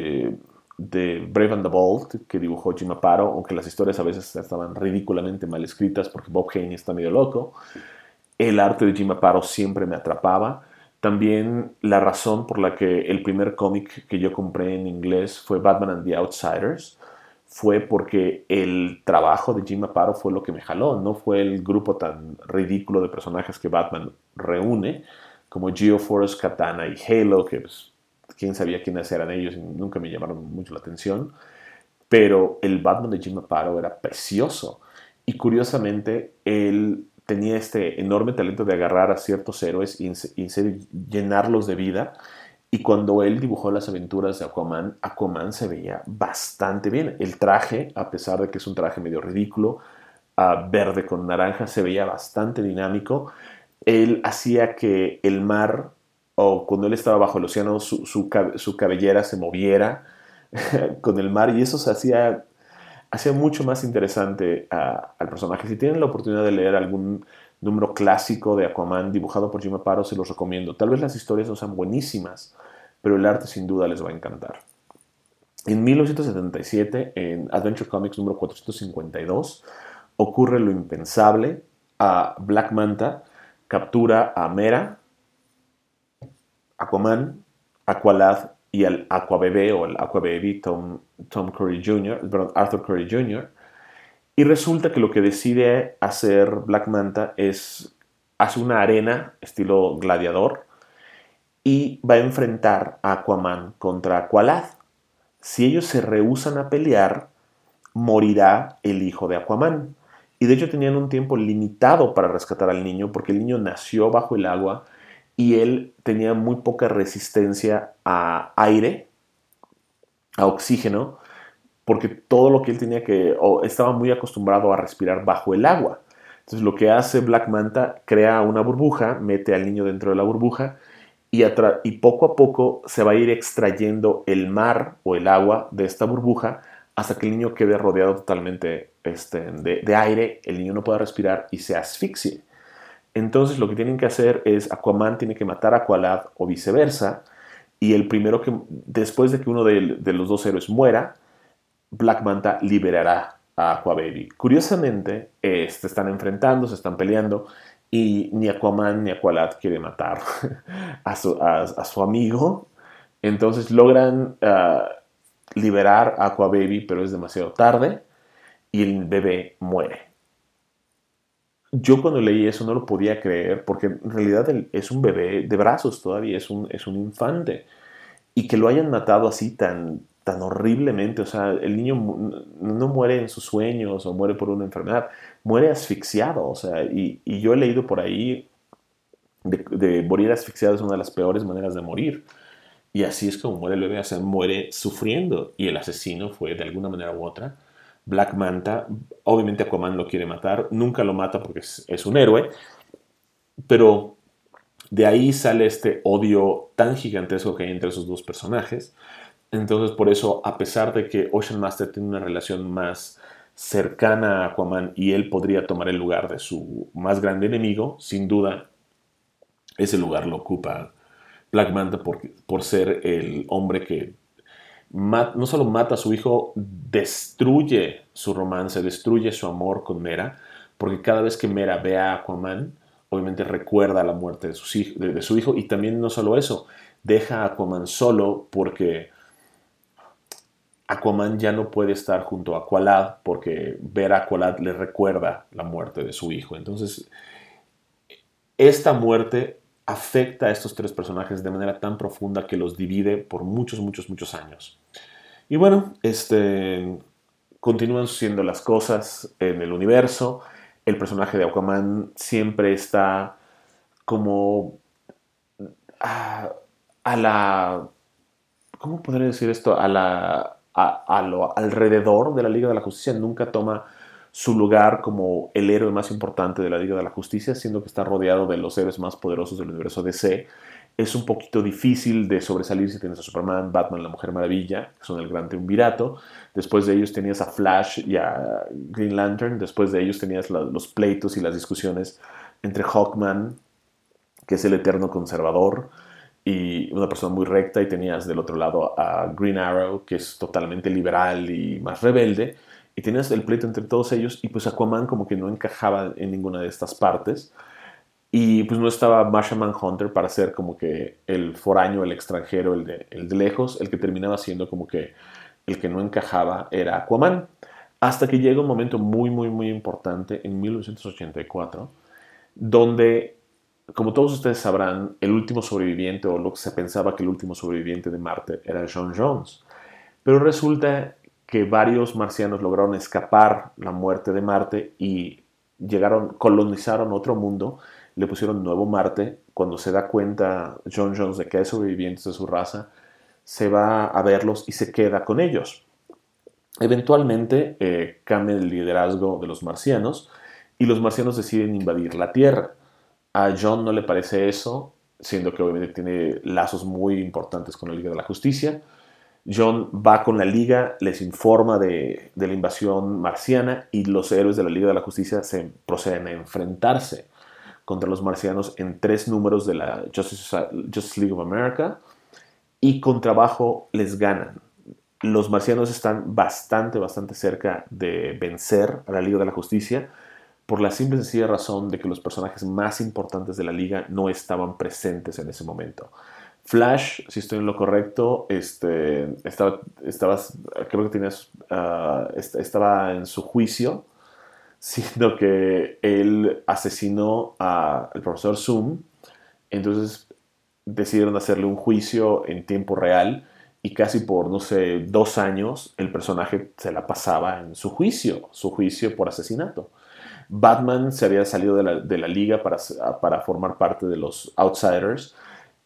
de Brave and the Bold que dibujó Jim Aparo, aunque las historias a veces estaban ridículamente mal escritas porque Bob Haney está medio loco. El arte de Jim Aparo siempre me atrapaba. También la razón por la que el primer cómic que yo compré en inglés fue Batman and the Outsiders fue porque el trabajo de Jim Aparo fue lo que me jaló. No fue el grupo tan ridículo de personajes que Batman reúne, como Geo-Force, Katana y Halo, que pues, quién sabía quiénes eran ellos y nunca me llamaron mucho la atención. Pero el Batman de Jim Aparo era precioso. Y curiosamente, él tenía este enorme talento de agarrar a ciertos héroes y llenarlos de vida. Y cuando él dibujó las aventuras de Aquaman, Aquaman se veía bastante bien. El traje, a pesar de que es un traje medio ridículo, verde con naranja, se veía bastante dinámico. Él hacía que el mar, o cuando él estaba bajo el océano, su cabellera se moviera con el mar y eso se hacía mucho más interesante al personaje. Si tienen la oportunidad de leer algún número clásico de Aquaman dibujado por Jim Aparo, se los recomiendo. Tal vez las historias no sean buenísimas, pero el arte sin duda les va a encantar. En 1977, en Adventure Comics número 452, ocurre lo impensable. Black Manta captura a Mera, Aquaman, Aqualad y al Aquabebé o el Aquababy Tom Curry Jr., perdón, Arthur Curry Jr., y resulta que lo que decide hacer Black Manta es hace una arena estilo gladiador y va a enfrentar a Aquaman contra Aqualad. Si ellos se rehúsan a pelear, morirá el hijo de Aquaman. Y de hecho tenían un tiempo limitado para rescatar al niño porque el niño nació bajo el agua y él tenía muy poca resistencia a aire, a oxígeno, porque todo lo que él tenía estaba muy acostumbrado a respirar bajo el agua. Entonces lo que hace Black Manta, crea una burbuja, mete al niño dentro de la burbuja y poco a poco se va a ir extrayendo el mar o el agua de esta burbuja hasta que el niño quede rodeado totalmente de aire, el niño no pueda respirar y se asfixie. Entonces lo que tienen que hacer es Aquaman tiene que matar a Aqualad o viceversa y el primero que, después de que uno de los dos héroes muera, Black Manta liberará a Aquababy. Curiosamente, se están enfrentando, se están peleando y ni Aquaman ni Aqualad quiere matar a su amigo. Entonces logran liberar a Aquababy, pero es demasiado tarde y el bebé muere. Yo cuando leí eso no lo podía creer porque en realidad él es un bebé de brazos todavía, es un infante. Y que lo hayan matado así tan horriblemente, o sea, el niño no muere en sus sueños o muere por una enfermedad, muere asfixiado, o sea, y yo he leído por ahí de morir asfixiado es una de las peores maneras de morir. Y así es como muere el bebé, o sea, muere sufriendo. Y el asesino fue, de alguna manera u otra, Black Manta. Obviamente Aquaman lo quiere matar, nunca lo mata porque es un héroe, pero de ahí sale este odio tan gigantesco que hay entre esos dos personajes. Entonces, por eso, a pesar de que Ocean Master tiene una relación más cercana a Aquaman y él podría tomar el lugar de su más grande enemigo, sin duda, ese lugar lo ocupa Black Manta por ser el hombre que no solo mata a su hijo, destruye su romance, destruye su amor con Mera, porque cada vez que Mera ve a Aquaman, obviamente recuerda la muerte de su hijo y también no solo eso, deja a Aquaman solo porque Aquaman ya no puede estar junto a Aqualad porque ver a Aqualad le recuerda la muerte de su hijo. Entonces, esta muerte afecta a estos tres personajes de manera tan profunda que los divide por muchos, muchos, muchos años. Y bueno, continúan sucediendo las cosas en el universo. El personaje de Aquaman siempre está como a la ¿cómo podría decir esto? A lo alrededor de la Liga de la Justicia, nunca toma su lugar como el héroe más importante de la Liga de la Justicia, siendo que está rodeado de los héroes más poderosos del universo DC. Es un poquito difícil de sobresalir si tienes a Superman, Batman, la Mujer Maravilla, que son el gran triunvirato. Después de ellos tenías a Flash y a Green Lantern. Después de ellos tenías los pleitos y las discusiones entre Hawkman, que es el eterno conservador, y una persona muy recta, y tenías del otro lado a Green Arrow, que es totalmente liberal y más rebelde, y tenías el pleito entre todos ellos, y pues Aquaman como que no encajaba en ninguna de estas partes, y pues no estaba Martian Manhunter para ser como que el foráneo, el extranjero, el de lejos. El que terminaba siendo como que el que no encajaba era Aquaman, hasta que llega un momento muy, muy, muy importante en 1984, donde, como todos ustedes sabrán, el último sobreviviente, o lo que se pensaba que el último sobreviviente de Marte, era John Jones. Pero resulta que varios marcianos lograron escapar la muerte de Marte y colonizaron otro mundo, le pusieron Nuevo Marte. Cuando se da cuenta John Jones de que hay sobrevivientes de su raza, se va a verlos y se queda con ellos. Eventualmente cambia el liderazgo de los marcianos y los marcianos deciden invadir la Tierra. A John no le parece eso, siendo que obviamente tiene lazos muy importantes con la Liga de la Justicia. John va con la Liga, les informa de la invasión marciana, y los héroes de la Liga de la Justicia se proceden a enfrentarse contra los marcianos en 3 números de la Justice League of America, y con trabajo les ganan. Los marcianos están bastante, bastante cerca de vencer a la Liga de la Justicia, por la simple y sencilla razón de que los personajes más importantes de la liga no estaban presentes en ese momento. Flash, si estoy en lo correcto, creo que estaba en su juicio, siendo que él asesinó al profesor Zoom. Entonces decidieron hacerle un juicio en tiempo real, y casi por, no sé, 2 años el personaje se la pasaba en su juicio por asesinato. Batman se había salido de la liga para formar parte de los Outsiders,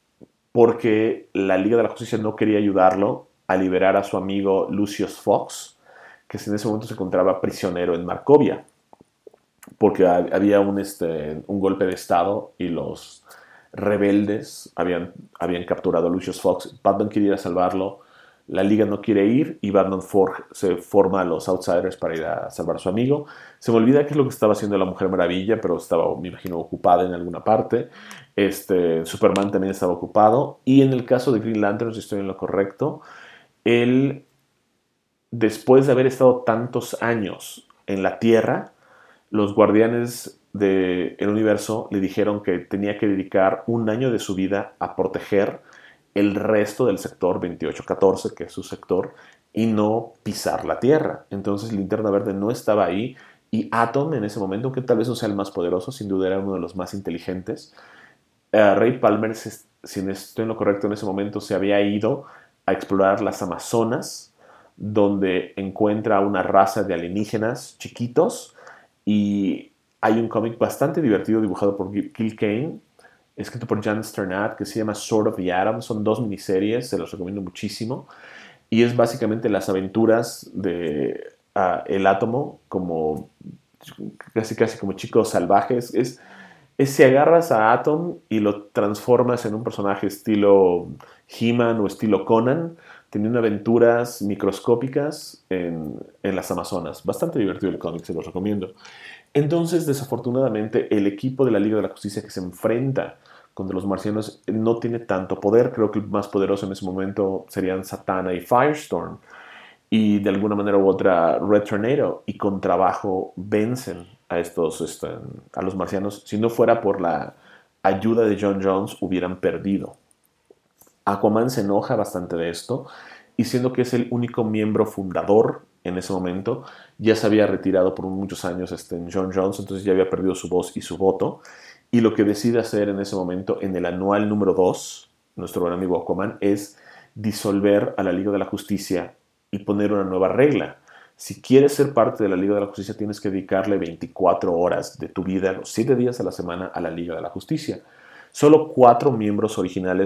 porque la Liga de la Justicia no quería ayudarlo a liberar a su amigo Lucius Fox, que en ese momento se encontraba prisionero en Markovia, porque había un golpe de estado y los rebeldes habían capturado a Lucius Fox. Batman quería salvarlo, la Liga no quiere ir, y Batman se forma a los Outsiders para ir a salvar a su amigo. Se me olvida qué es lo que estaba haciendo la Mujer Maravilla, pero estaba, me imagino, ocupada en alguna parte. Superman también estaba ocupado. Y en el caso de Green Lantern, si estoy en lo correcto, él, después de haber estado tantos años en la Tierra, los guardianes del universo le dijeron que tenía que dedicar 1 año de su vida a proteger el resto del sector 2814, que es su sector, y no pisar la Tierra. Entonces Linterna Verde no estaba ahí, y Atom en ese momento, que tal vez no sea el más poderoso, sin duda era uno de los más inteligentes. Ray Palmer, si estoy en lo correcto, en ese momento se había ido a explorar las Amazonas, donde encuentra una raza de alienígenas chiquitos, y hay un cómic bastante divertido dibujado por Gil Kane, escrito por Jan Sternat, que se llama Sword of the Atom. Son 2 miniseries, se los recomiendo muchísimo, y es básicamente las aventuras de el átomo, como casi casi como chicos salvajes. Es si agarras a Atom y lo transformas en un personaje estilo He-Man o estilo Conan, teniendo aventuras microscópicas en las Amazonas. Bastante divertido el cómic, se los recomiendo. Entonces, desafortunadamente, el equipo de la Liga de la Justicia que se enfrenta contra los marcianos no tiene tanto poder. Creo que el más poderoso en ese momento serían Zatanna y Firestorm, y de alguna manera u otra Red Tornado, y con trabajo vencen a los marcianos. Si no fuera por la ayuda de John Jones, hubieran perdido. Aquaman se enoja bastante de esto, y siendo que es el único miembro fundador en ese momento, ya se había retirado por muchos años John Jones, entonces ya había perdido su voz y su voto, y lo que decide hacer en ese momento, en el anual número 2, nuestro buen amigo Aquaman, es disolver a la Liga de la Justicia y poner una nueva regla. Si quieres ser parte de la Liga de la Justicia, tienes que dedicarle 24 horas de tu vida, los 7 días a la semana, a la Liga de la Justicia. Solo 4 miembros originales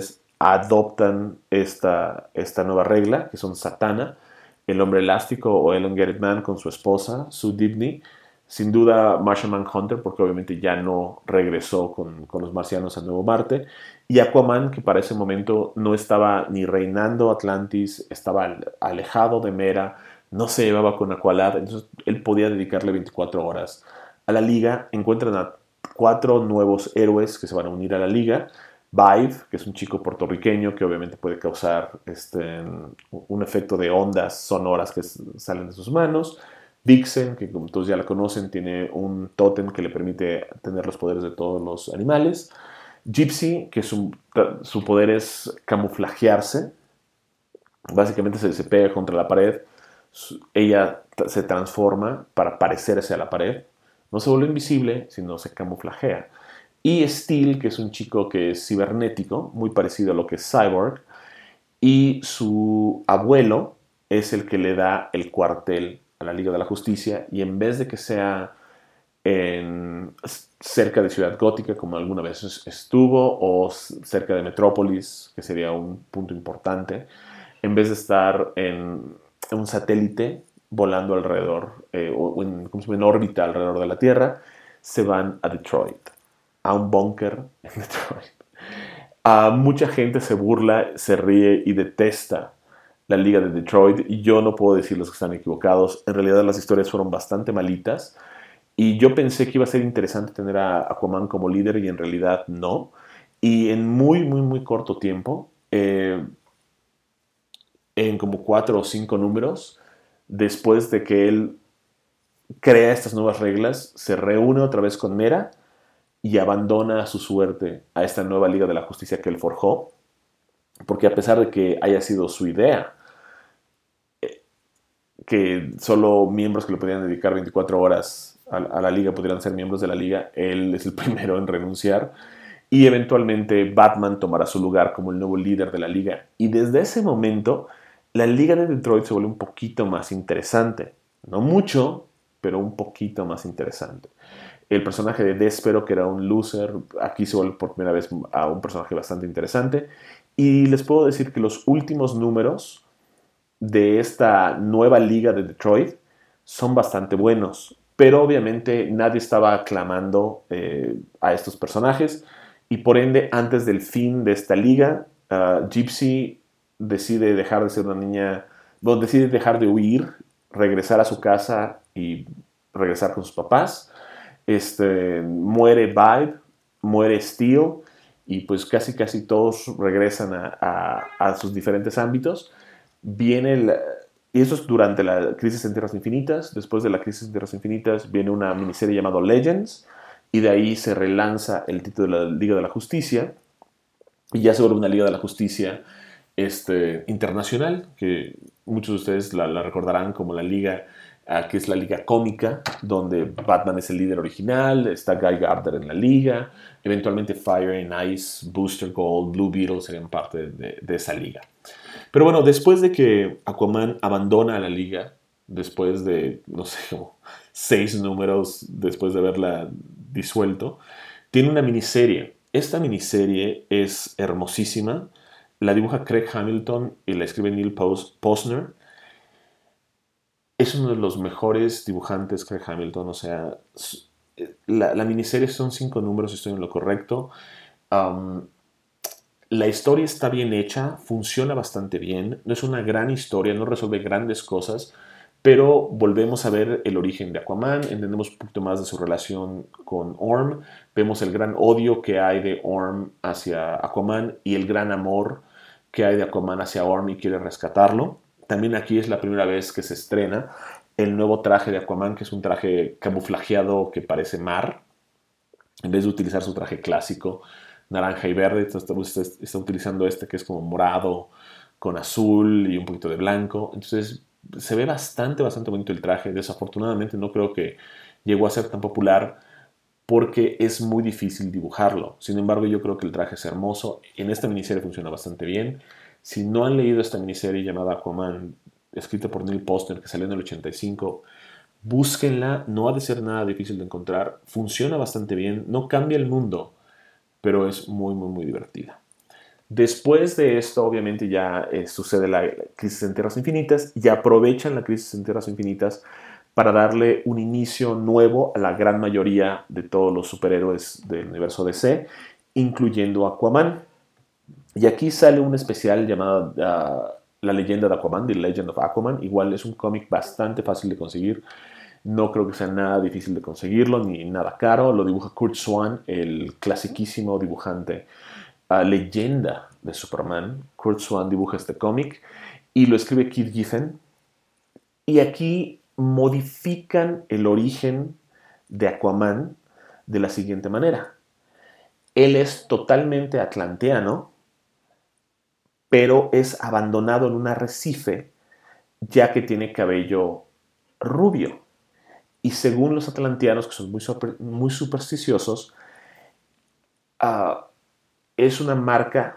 adoptan esta nueva regla, que son Satana, el Hombre Elástico o Elongated Man con su esposa, Sue Dibney. Sin duda Martian Manhunter, porque obviamente ya no regresó con los marcianos a Nuevo Marte. Y Aquaman, que para ese momento no estaba ni reinando Atlantis, estaba alejado de Mera, no se llevaba con Aqualad, entonces él podía dedicarle 24 horas a la Liga. Encuentran a 4 nuevos héroes que se van a unir a la Liga. Vive, que es un chico puertorriqueño que obviamente puede causar un efecto de ondas sonoras que salen de sus manos. Vixen, que como todos ya la conocen, tiene un tótem que le permite tener los poderes de todos los animales. Gypsy, que su poder es camuflajearse. Básicamente se pega contra la pared. Ella se transforma para parecerse a la pared. No se vuelve invisible, sino se camuflajea. Y Steel, que es un chico que es cibernético, muy parecido a lo que es Cyborg. Y su abuelo es el que le da el cuartel a la Liga de la Justicia, y en vez de que sea cerca de Ciudad Gótica, como alguna vez estuvo, o cerca de Metrópolis, que sería un punto importante, en vez de estar en un satélite volando alrededor, en órbita alrededor de la Tierra, se van a Detroit, a un búnker en Detroit. Mucha gente se burla, se ríe y detesta la Liga de Detroit, y yo no puedo decirles que están equivocados. En realidad las historias fueron bastante malitas, y yo pensé que iba a ser interesante tener a Aquaman como líder, y en realidad no. Y en muy, muy, muy corto tiempo, en como 4 o 5 números, después de que él crea estas nuevas reglas, se reúne otra vez con Mera y abandona a su suerte a esta nueva Liga de la Justicia que él forjó, porque a pesar de que haya sido su idea, que solo miembros que le podían dedicar 24 horas a la Liga pudieran ser miembros de la Liga, él es el primero en renunciar, y eventualmente Batman tomará su lugar como el nuevo líder de la Liga. Y desde ese momento, la Liga de Detroit se vuelve un poquito más interesante. No mucho, pero un poquito más interesante. El personaje de Despero, que era un loser, aquí se vuelve por primera vez a un personaje bastante interesante. Y les puedo decir que los últimos números de esta nueva Liga de Detroit son bastante buenos, pero obviamente nadie estaba aclamando a estos personajes, y por ende, antes del fin de esta liga, Gypsy decide dejar de ser una niña, bueno, decide dejar de huir, regresar a su casa y regresar con sus papás. Muere Vibe, muere Steel, y pues casi todos regresan a sus diferentes ámbitos. Y eso es durante la Crisis en Tierras Infinitas. Después de la Crisis en Tierras Infinitas viene una miniserie llamada Legends, y de ahí se relanza el título de la Liga de la Justicia, y ya se vuelve una Liga de la Justicia internacional, que muchos de ustedes la recordarán como la Liga, que es la Liga Cómica, donde Batman es el líder original, está Guy Gardner en la Liga, eventualmente Fire and Ice, Booster Gold, Blue Beetle serían parte de esa liga. Pero bueno, después de que Aquaman abandona a la Liga, después de, no sé, como 6 números después de haberla disuelto, tiene una miniserie. Esta miniserie es hermosísima. La dibuja Craig Hamilton y la escribe Neil Posner. Es uno de los mejores dibujantes, Craig Hamilton. O sea, la miniserie son 5 números, estoy en lo correcto. La historia está bien hecha, funciona bastante bien, no es una gran historia, no resuelve grandes cosas, pero volvemos a ver el origen de Aquaman, entendemos un poquito más de su relación con Orm, vemos el gran odio que hay de Orm hacia Aquaman y el gran amor que hay de Aquaman hacia Orm y quiere rescatarlo. También aquí es la primera vez que se estrena el nuevo traje de Aquaman, que es un traje camuflajeado que parece mar, en vez de utilizar su traje clásico naranja y verde, está utilizando que es como morado con azul y un poquito de blanco. Entonces se ve bastante bonito el traje. Desafortunadamente no creo que llegó a ser tan popular porque es muy difícil dibujarlo. Sin embargo, yo creo que el traje es hermoso. En esta miniserie funciona bastante bien. Si no han leído esta miniserie llamada Aquaman, escrita por Neil Posner, que salió en el 85, búsquenla. No ha de ser nada difícil de encontrar. Funciona bastante bien. No cambia el mundo, pero es muy divertida. Después de esto, obviamente, ya sucede la crisis en Tierras Infinitas y aprovechan la crisis en Tierras Infinitas para darle un inicio nuevo a la gran mayoría de todos los superhéroes del universo DC, incluyendo Aquaman. Y aquí sale un especial llamado La leyenda de Aquaman, The Legend of Aquaman. Igual es un cómic bastante fácil de conseguir. No creo que sea nada difícil de conseguirlo, ni nada caro. Lo dibuja Kurt Swan, el clasiquísimo dibujante, leyenda de Superman. Kurt Swan dibuja este cómic y lo escribe Keith Giffen. Y aquí modifican el origen de Aquaman de la siguiente manera. Él es totalmente atlanteano, pero es abandonado en un arrecife ya que tiene cabello rubio. Y según los atlanteanos, que son muy supersticiosos, es una marca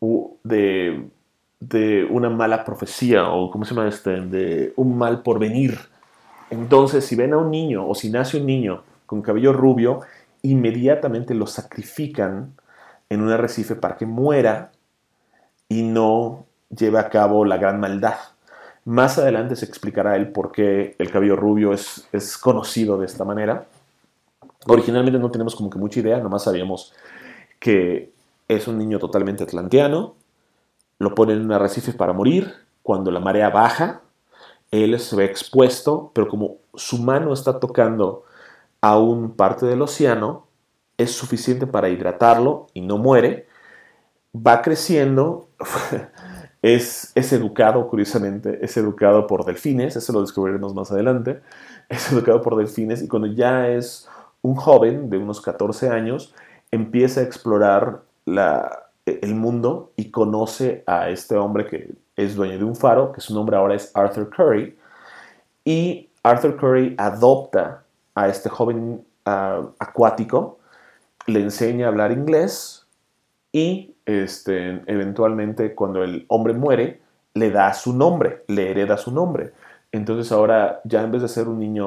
de una mala profecía, o ¿cómo se llama? De un mal porvenir. Entonces, si ven a un niño, o si nace un niño con cabello rubio, inmediatamente lo sacrifican en un arrecife para que muera y no lleve a cabo la gran maldad. Más adelante se explicará el por qué el cabello rubio es conocido de esta manera. Originalmente no tenemos como que mucha idea, nomás sabíamos que es un niño totalmente atlanteano, lo ponen en un arrecife para morir, cuando la marea baja, él se ve expuesto, pero como su mano está tocando a un parte del océano, es suficiente para hidratarlo y no muere, va creciendo, es educado, curiosamente, es educado por delfines, eso lo descubriremos más adelante, es educado por delfines y cuando ya es un joven de unos 14 años, empieza a explorar el mundo y conoce a este hombre que es dueño de un faro, que su nombre ahora es Arthur Curry, y Arthur Curry adopta a este joven acuático, le enseña a hablar inglés y eventualmente cuando el hombre muere, le da su nombre, le hereda su nombre. Entonces ahora ya en vez de ser un niño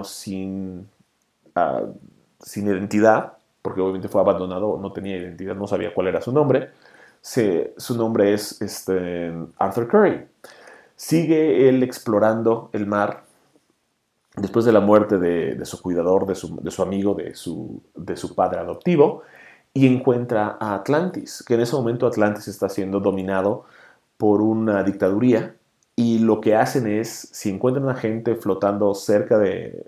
sin identidad, porque obviamente fue abandonado, no tenía identidad, no sabía cuál era su nombre, su nombre es Arthur Curry. Sigue él explorando el mar después de la muerte de su cuidador, de su amigo, de su padre adoptivo, y encuentra a Atlantis, que en ese momento Atlantis está siendo dominado por una dictaduría, y lo que hacen es, si encuentran a gente flotando cerca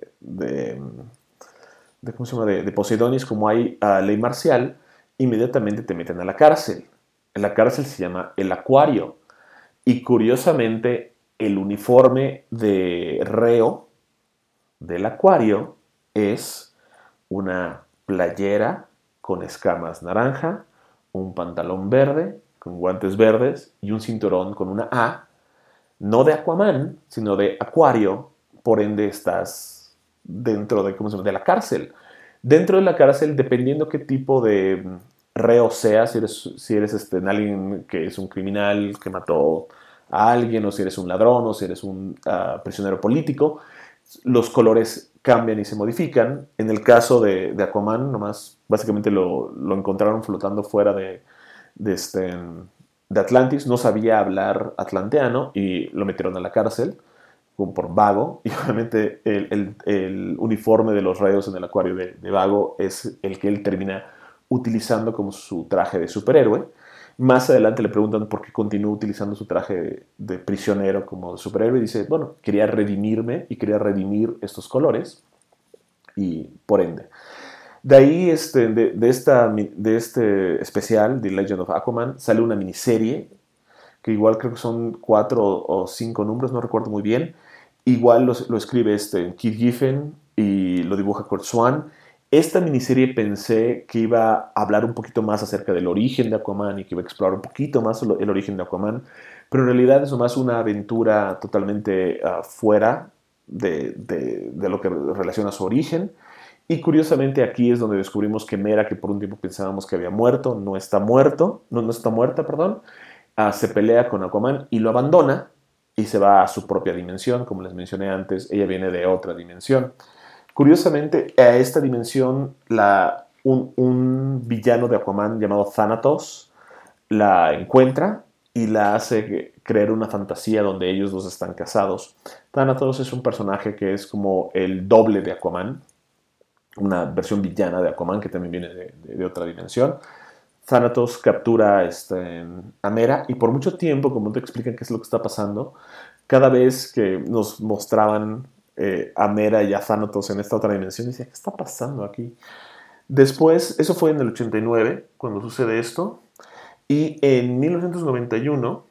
¿cómo se llama? De Poseidonis, como hay ley marcial, inmediatamente te meten a la cárcel. En la cárcel se llama el Acuario. Y curiosamente, el uniforme de reo del Acuario es una playera con escamas naranja, un pantalón verde con guantes verdes y un cinturón con una A, no de Aquaman, sino de Acuario, por ende estás dentro de, ¿cómo se llama?, de la cárcel. Dentro de la cárcel, dependiendo qué tipo de reo seas, si eres alguien que es un criminal que mató a alguien, o si eres un ladrón, o si eres un prisionero político, los colores cambian y se modifican. En el caso de Aquaman, nomás básicamente lo encontraron flotando fuera de Atlantis, no sabía hablar atlanteano y lo metieron a la cárcel por vago, y obviamente el uniforme de los reos en el Acuario de vago es el que él termina utilizando como su traje de superhéroe. Más adelante le preguntan por qué continúa utilizando su traje de prisionero como superhéroe y dice, bueno, quería redimirme y quería redimir estos colores y por ende. De ahí, de este especial, The Legend of Aquaman, sale una miniserie que igual creo que son 4 o 5 números, no recuerdo muy bien. Igual lo escribe Keith Giffen y lo dibuja Kurt Swan. Esta miniserie pensé que iba a hablar un poquito más acerca del origen de Aquaman y que iba a explorar un poquito más el origen de Aquaman, pero en realidad es más una aventura totalmente fuera de lo que relaciona a su origen. Y curiosamente aquí es donde descubrimos que Mera, que por un tiempo pensábamos que había muerto, no está muerta, perdón. Se pelea con Aquaman y lo abandona y se va a su propia dimensión. Como les mencioné antes, ella viene de otra dimensión. Curiosamente, a esta dimensión un villano de Aquaman llamado Thanatos la encuentra y la hace creer una fantasía donde ellos dos están casados. Thanatos es un personaje que es como el doble de Aquaman, una versión villana de Aquaman que también viene de otra dimensión. Thanatos captura a Mera y por mucho tiempo, como te explican qué es lo que está pasando, cada vez que nos mostraban a Mera y a Thanatos en esta otra dimensión, decía, ¿qué está pasando aquí? Después, eso fue en el 89, cuando sucede esto, y en 1991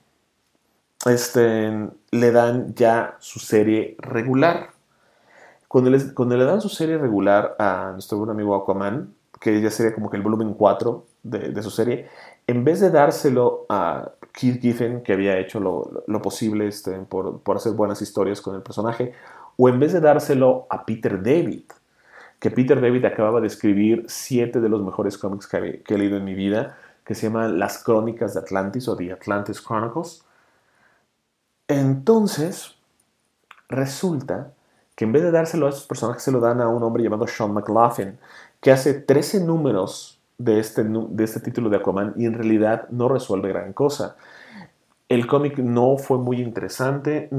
le dan ya su serie regular. Cuando le dan su serie regular a nuestro buen amigo Aquaman, que ya sería como que el volumen 4 de su serie, en vez de dárselo a Keith Giffen, que había hecho lo posible por hacer buenas historias con el personaje, o en vez de dárselo a Peter David, que Peter David acababa de escribir 7 de los mejores cómics que he leído en mi vida, que se llaman Las Crónicas de Atlantis o The Atlantis Chronicles. Entonces, resulta que en vez de dárselo a esos personajes, se lo dan a un hombre llamado Sean McLaughlin, que hace 13 números de este título de Aquaman y en realidad no resuelve gran cosa. El cómic no fue muy interesante,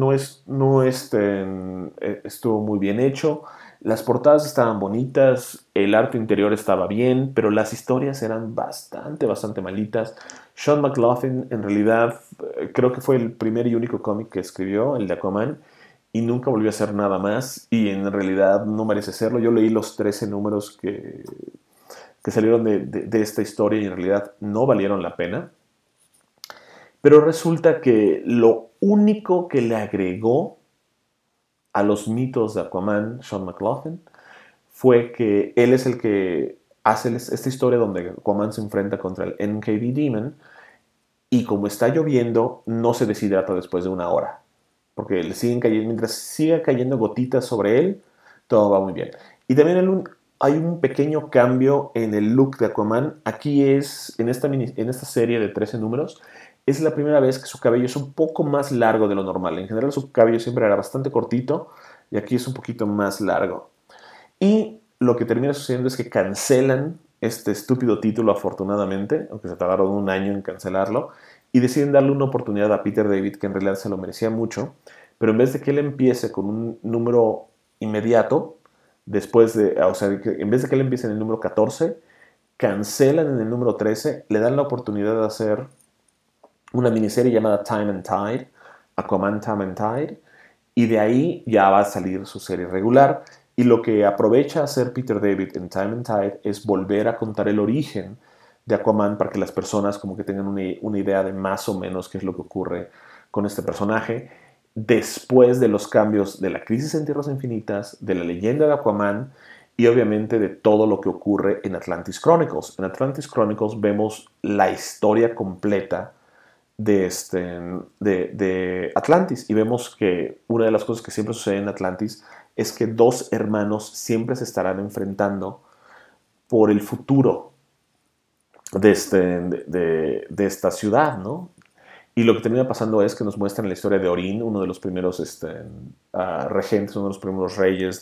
estuvo muy bien hecho, las portadas estaban bonitas, el arte interior estaba bien, pero las historias eran bastante malitas. Sean McLaughlin en realidad creo que fue el primer y único cómic que escribió, el de Aquaman, y nunca volvió a hacer nada más y en realidad no merece serlo. Yo leí los 13 números que salieron de esta historia y en realidad no valieron la pena. Pero resulta que lo único que le agregó a los mitos de Aquaman, Sean McLaughlin, fue que él es el que hace esta historia donde Aquaman se enfrenta contra el NKD Demon y como está lloviendo, no se deshidrata después de una hora. Porque mientras siga cayendo gotitas sobre él, todo va muy bien. Y también hay un pequeño cambio en el look de Aquaman. Aquí en esta serie de 13 números, es la primera vez que su cabello es un poco más largo de lo normal. En general su cabello siempre era bastante cortito y aquí es un poquito más largo. Y lo que termina sucediendo es que cancelan este estúpido título afortunadamente, aunque se tardaron un año en cancelarlo, y deciden darle una oportunidad a Peter David, que en realidad se lo merecía mucho, pero en vez de que él empiece con un número inmediato, en vez de que él empiece en el número 14, cancelan en el número 13, le dan la oportunidad de hacer una miniserie llamada Time and Tide, Aquaman Time and Tide, y de ahí ya va a salir su serie regular. Y lo que aprovecha hacer Peter David en Time and Tide es volver a contar el origen de Aquaman para que las personas como que tengan una idea de más o menos qué es lo que ocurre con este personaje después de los cambios de la crisis en Tierras Infinitas, de la leyenda de Aquaman y obviamente de todo lo que ocurre en Atlantis Chronicles. En Atlantis Chronicles vemos la historia completa de Atlantis y vemos que una de las cosas que siempre sucede en Atlantis es que dos hermanos siempre se estarán enfrentando por el futuro de esta ciudad, ¿no? Y lo que termina pasando es que nos muestran la historia de Orin, uno de los primeros regentes, uno de los primeros reyes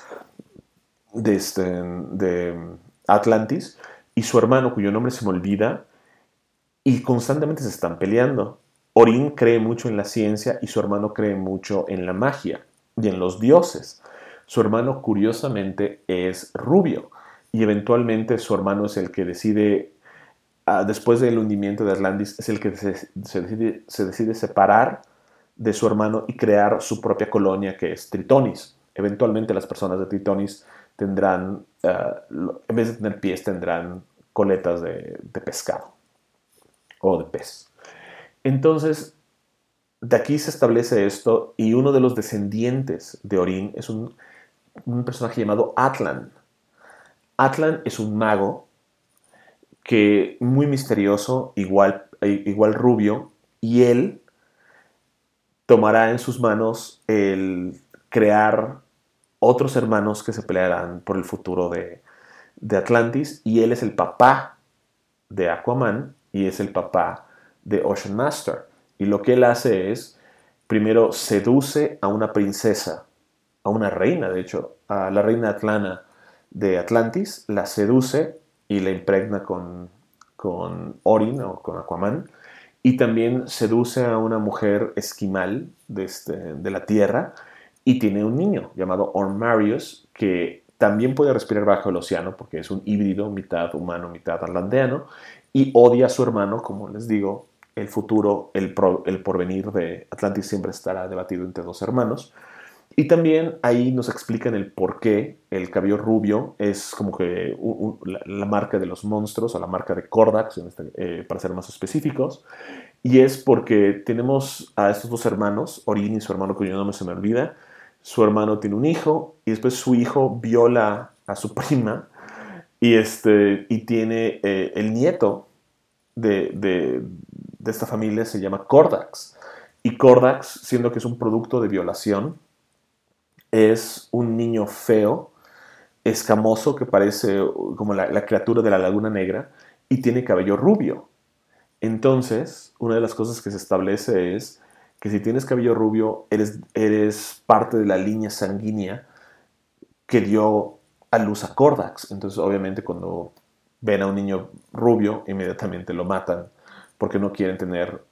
de Atlantis, y su hermano, cuyo nombre se me olvida, y constantemente se están peleando. Orin cree mucho en la ciencia y su hermano cree mucho en la magia y en los dioses. Su hermano, curiosamente, es rubio y eventualmente su hermano es el que decide, después del hundimiento de Atlantis, es el que se decide separar de su hermano y crear su propia colonia que es Tritonis. Eventualmente las personas de Tritonis tendrán, en vez de tener pies, tendrán coletas de pescado o de pez. Entonces, de aquí se establece esto y uno de los descendientes de Orin es un personaje llamado Atlan. Atlan es un mago que muy misterioso, igual rubio, y él tomará en sus manos el crear otros hermanos que se pelearán por el futuro de Atlantis, y él es el papá de Aquaman y es el papá de Ocean Master. Y lo que él hace es, primero seduce a una princesa, a una reina, de hecho, a la reina Atlana de Atlantis, la seduce y la impregna con con Orin o con Aquaman. Y también seduce a una mujer esquimal de la Tierra y tiene un niño llamado Ormarius que también puede respirar bajo el océano porque es un híbrido, mitad humano, mitad atlanteano, y odia a su hermano, como les digo, el futuro, el porvenir de Atlantis siempre estará debatido entre dos hermanos. Y también ahí nos explican el por qué el cabello rubio es como que la marca de los monstruos o la marca de Kordax, para ser más específicos. Y es porque tenemos a estos dos hermanos, Orin y su hermano cuyo nombre se me olvida. Su hermano tiene un hijo y después su hijo viola a su prima y tiene el nieto de esta familia se llama Kordax. Y Kordax, siendo que es un producto de violación, es un niño feo, escamoso, que parece como la criatura de la Laguna Negra, y tiene cabello rubio. Entonces, una de las cosas que se establece es que si tienes cabello rubio, eres parte de la línea sanguínea que dio a luz a Kordax. Entonces, obviamente, cuando ven a un niño rubio, inmediatamente lo matan porque no quieren tener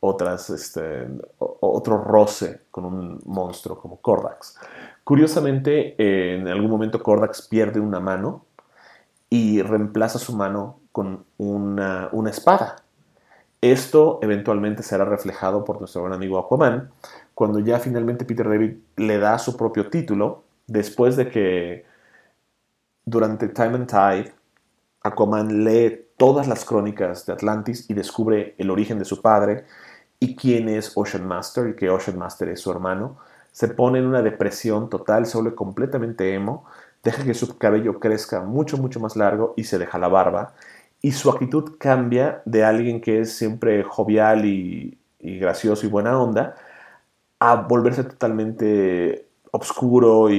otro roce con un monstruo como Kordax. Curiosamente, en algún momento Kordax pierde una mano y reemplaza su mano con una espada. Esto eventualmente será reflejado por nuestro buen amigo Aquaman, cuando ya finalmente Peter David le da su propio título, después de que durante Time and Tide Aquaman lee todas las crónicas de Atlantis y descubre el origen de su padre y quién es Ocean Master y que Ocean Master es su hermano. Se pone en una depresión total, se vuelve completamente emo, deja que su cabello crezca mucho, mucho más largo y se deja la barba. Y su actitud cambia de alguien que es siempre jovial y gracioso y buena onda a volverse totalmente oscuro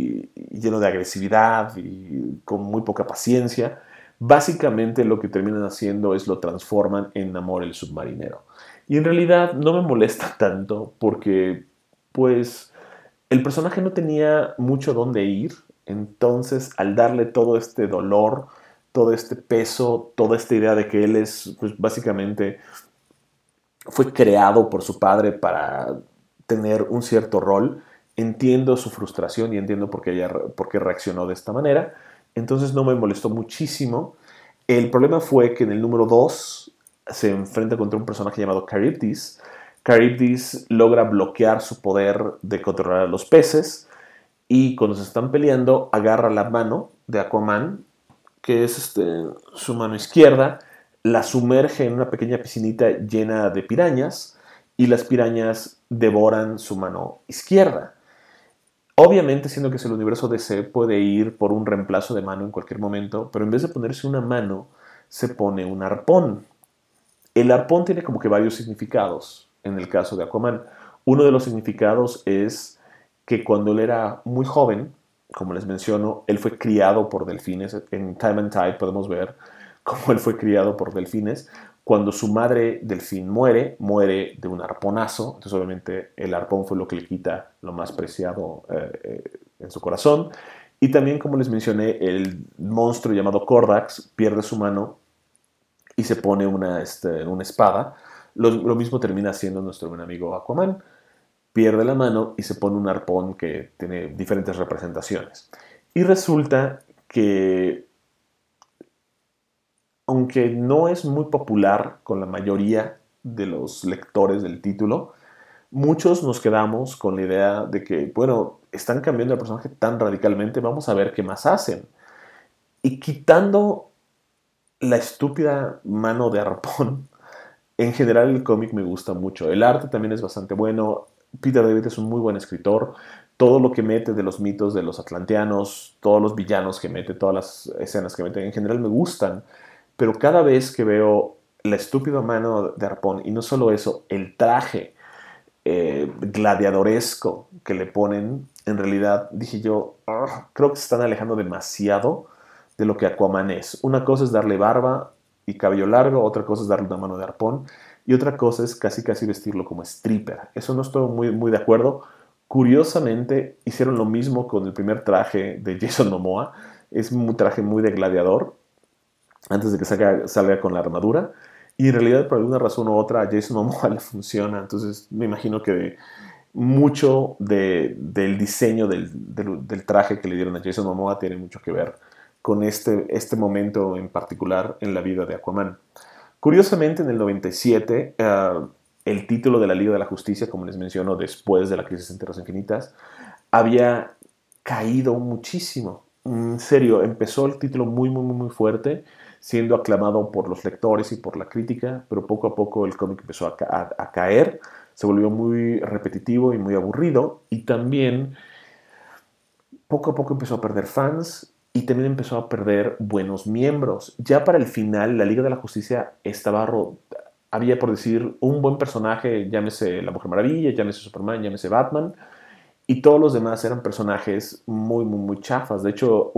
y lleno de agresividad y con muy poca paciencia. Básicamente lo que terminan haciendo es lo transforman en Namor el submarinero. Y en realidad no me molesta tanto porque pues el personaje no tenía mucho dónde ir, entonces al darle todo este dolor, todo este peso, toda esta idea de que él es pues básicamente fue creado por su padre para tener un cierto rol, entiendo su frustración y entiendo por qué reaccionó de esta manera, entonces no me molestó muchísimo. El problema fue que en el número 2 se enfrenta contra un personaje llamado Charybdis. Charybdis logra bloquear su poder de controlar a los peces y cuando se están peleando agarra la mano de Aquaman, que es su mano izquierda, la sumerge en una pequeña piscinita llena de pirañas y las pirañas devoran su mano izquierda. Obviamente, siendo que es el universo DC, puede ir por un reemplazo de mano en cualquier momento, pero en vez de ponerse una mano, se pone un arpón. El arpón tiene como que varios significados en el caso de Aquaman. Uno de los significados es que cuando él era muy joven, como les menciono, él fue criado por delfines. En Time and Tide podemos ver cómo él fue criado por delfines. Cuando su madre delfín muere de un arponazo. Entonces obviamente el arpón fue lo que le quita lo más preciado en su corazón. Y también, como les mencioné, el monstruo llamado Kordax pierde su mano y se pone una espada. Lo mismo termina haciendo nuestro buen amigo Aquaman. Pierde la mano y se pone un arpón que tiene diferentes representaciones. Y resulta que, aunque no es muy popular con la mayoría de los lectores del título, muchos nos quedamos con la idea de que, bueno, están cambiando el personaje tan radicalmente, vamos a ver qué más hacen. Y quitando la estúpida mano de arpón, en general el cómic me gusta mucho. El arte también es bastante bueno. Peter David es un muy buen escritor. Todo lo que mete de los mitos de los atlanteanos, todos los villanos que mete, todas las escenas que mete, en general me gustan. Pero cada vez que veo la estúpida mano de arpón, y no solo eso, el traje gladiadoresco que le ponen, en realidad dije yo, creo que se están alejando demasiado de lo que Aquaman es. Una cosa es darle barba y cabello largo, otra cosa es darle una mano de arpón y otra cosa es casi casi vestirlo como stripper. Eso no estoy muy, muy de acuerdo. Curiosamente hicieron lo mismo con el primer traje de Jason Momoa. Es un traje muy de gladiador antes de que salga con la armadura. Y en realidad, por alguna razón u otra, a Jason Momoa le funciona. Entonces, me imagino que mucho del diseño del traje que le dieron a Jason Momoa tiene mucho que ver con este momento en particular en la vida de Aquaman. Curiosamente, en el 97, el título de la Liga de la Justicia, como les menciono, después de la crisis en Tierras Infinitas, había caído muchísimo. En serio, empezó el título muy, muy, muy fuerte, siendo aclamado por los lectores y por la crítica, pero poco a poco el cómic empezó a caer, se volvió muy repetitivo y muy aburrido, y también poco a poco empezó a perder fans y también empezó a perder buenos miembros. Ya para el final, la Liga de la Justicia había, por decir, un buen personaje, llámese la Mujer Maravilla, llámese Superman, llámese Batman, y todos los demás eran personajes muy, muy, muy chafas. De hecho,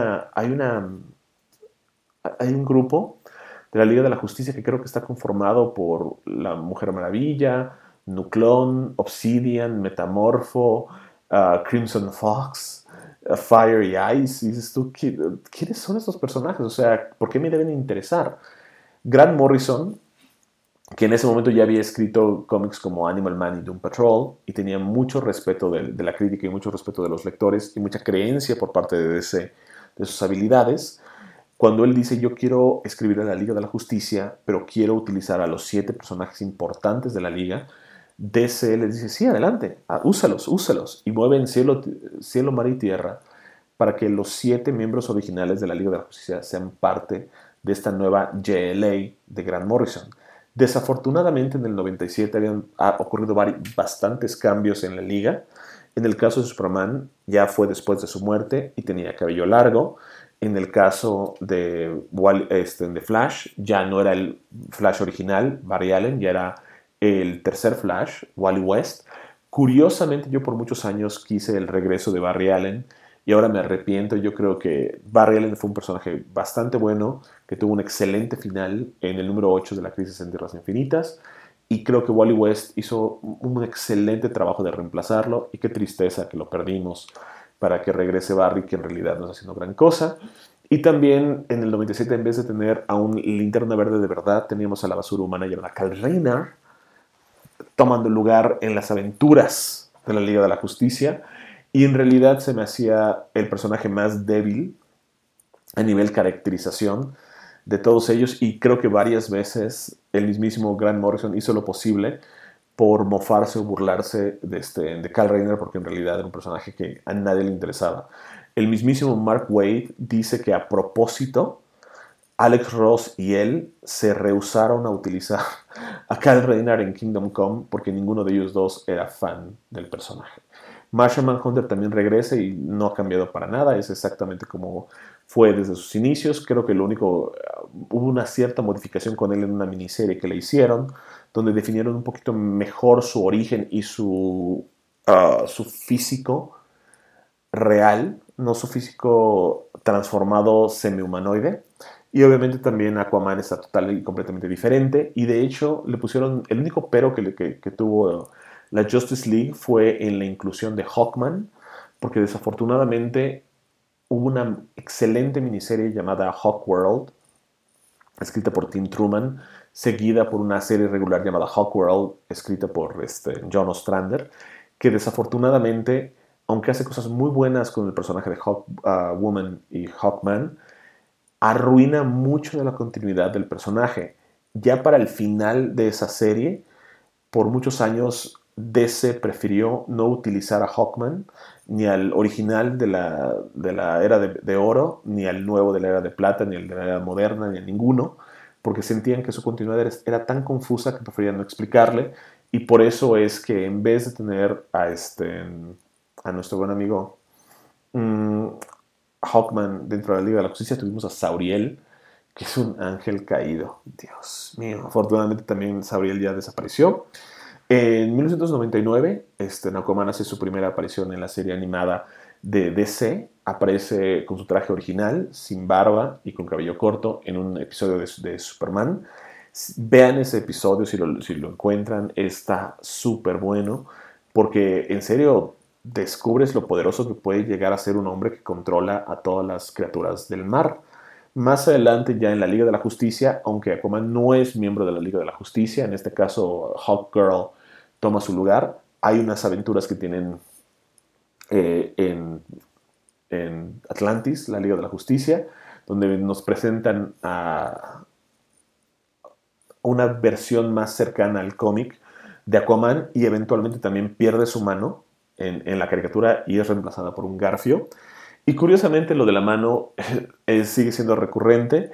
hay un grupo de la Liga de la Justicia que creo que está conformado por la Mujer Maravilla, Nuclón, Obsidian, Metamorfo, Crimson Fox, Fire y Ice. Y dices tú, ¿quiénes son estos personajes? O sea, ¿por qué me deben interesar? Grant Morrison, que en ese momento ya había escrito cómics como Animal Man y Doom Patrol, y tenía mucho respeto de la crítica y mucho respeto de los lectores y mucha creencia por parte de sus habilidades. Cuando él dice, yo quiero escribir a la Liga de la Justicia, pero quiero utilizar a los 7 personajes importantes de la Liga, DC les dice, sí, adelante, úsalos, úsalos, y mueven cielo, mar y tierra para que los 7 miembros originales de la Liga de la Justicia sean parte de esta nueva JLA de Grant Morrison. Desafortunadamente, en el 97 habían ocurrido bastantes cambios en la Liga. En el caso de Superman, ya fue después de su muerte y tenía cabello largo. En el caso de Flash, ya no era el Flash original, Barry Allen, ya era el tercer Flash, Wally West. Curiosamente, yo por muchos años quise el regreso de Barry Allen y ahora me arrepiento. Yo creo que Barry Allen fue un personaje bastante bueno, que tuvo un excelente final en el número 8 de la Crisis en Tierras Infinitas, y creo que Wally West hizo un excelente trabajo de reemplazarlo, y qué tristeza que lo perdimos para que regrese Barry, que en realidad no está haciendo gran cosa. Y también en el 97, en vez de tener a un Linterna Verde de verdad, teníamos a la basura humana llamada Kyle Rayner tomando lugar en las aventuras de la Liga de la Justicia, y en realidad se me hacía el personaje más débil a nivel caracterización de todos ellos, y creo que varias veces el mismísimo Grant Morrison hizo lo posible por mofarse o burlarse de Kyle Rayner, porque en realidad era un personaje que a nadie le interesaba. El mismísimo Mark Waid dice que a propósito Alex Ross y él se rehusaron a utilizar a Kyle Rayner en Kingdom Come porque ninguno de ellos dos era fan del personaje. Martian Manhunter también regresa y no ha cambiado para nada, es exactamente como fue desde sus inicios. Creo que hubo una cierta modificación con él en una miniserie que le hicieron, donde definieron un poquito mejor su origen y su físico real, no su físico transformado semi-humanoide. Y obviamente también Aquaman está total y completamente diferente. Y de hecho le pusieron, el único pero que tuvo la Justice League fue en la inclusión de Hawkman, porque desafortunadamente hubo una excelente miniserie llamada Hawkworld, escrita por Tim Truman, seguida por una serie regular llamada Hawkworld, escrita por John Ostrander, que desafortunadamente, aunque hace cosas muy buenas con el personaje de Hawkwoman y Hawkman, arruina mucho de la continuidad del personaje. Ya para el final de esa serie, por muchos años DC prefirió no utilizar a Hawkman, ni al original de la era de oro, ni al nuevo de la era de plata, ni al de la era moderna, ni a ninguno, porque sentían que su continuidad era tan confusa que preferían no explicarle, y por eso es que en vez de tener a nuestro buen amigo Hawkman dentro de la Liga de la Justicia, tuvimos a Sauriel, que es un ángel caído. Dios mío. Afortunadamente también Sauriel ya desapareció. En 1999, Aquaman hace su primera aparición en la serie animada de DC. Aparece con su traje original, sin barba y con cabello corto, en un episodio de Superman. Vean ese episodio si lo encuentran. Está súper bueno, porque en serio descubres lo poderoso que puede llegar a ser un hombre que controla a todas las criaturas del mar. Más adelante, ya en la Liga de la Justicia, aunque Aquaman no es miembro de la Liga de la Justicia, en este caso Hawkgirl toma su lugar, hay unas aventuras que tienen eh, en, en Atlantis, la Liga de la Justicia, donde nos presentan a una versión más cercana al cómic de Aquaman y eventualmente también pierde su mano en la caricatura y es reemplazada por un garfio. Y curiosamente lo de la mano sigue siendo recurrente.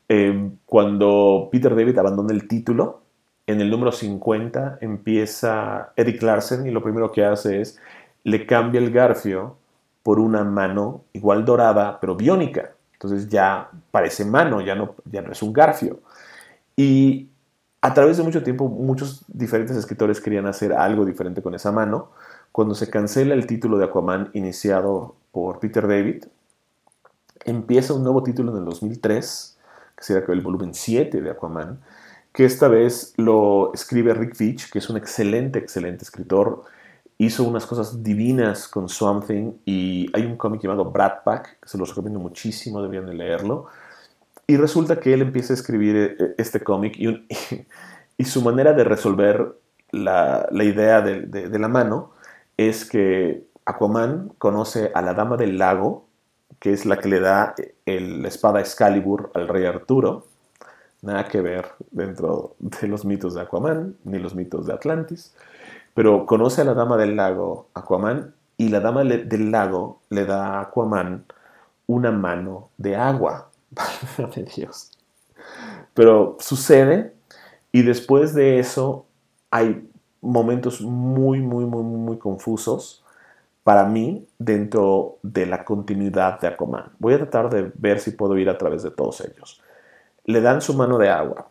Cuando Peter David abandona el título, en el número 50 empieza Eric Larsen y lo primero que hace es le cambia el garfio por una mano igual dorada, pero biónica. Entonces ya parece mano, ya no es un garfio. Y a través de mucho tiempo, muchos diferentes escritores querían hacer algo diferente con esa mano. Cuando se cancela el título de Aquaman iniciado por Peter David, empieza un nuevo título en el 2003, que será el volumen 7 de Aquaman, que esta vez lo escribe Rick Veitch, que es un excelente, excelente escritor. Hizo unas cosas divinas con Swamp Thing y hay un cómic llamado Brat Pack, que se los recomiendo muchísimo, deberían de leerlo. Y resulta que él empieza a escribir este cómic y su manera de resolver la idea de la mano es que Aquaman conoce a la Dama del Lago, que es la que le da la espada Excalibur al rey Arturo. Nada que ver dentro de los mitos de Aquaman, ni los mitos de Atlantis. Pero conoce a la Dama del Lago, Aquaman, y la Dama del Lago le da a Aquaman una mano de agua. Válgame Dios. Pero sucede y después de eso hay momentos muy, muy, muy, muy confusos para mí dentro de la continuidad de Aquaman. Voy a tratar de ver si puedo ir a través de todos ellos. Le dan su mano de agua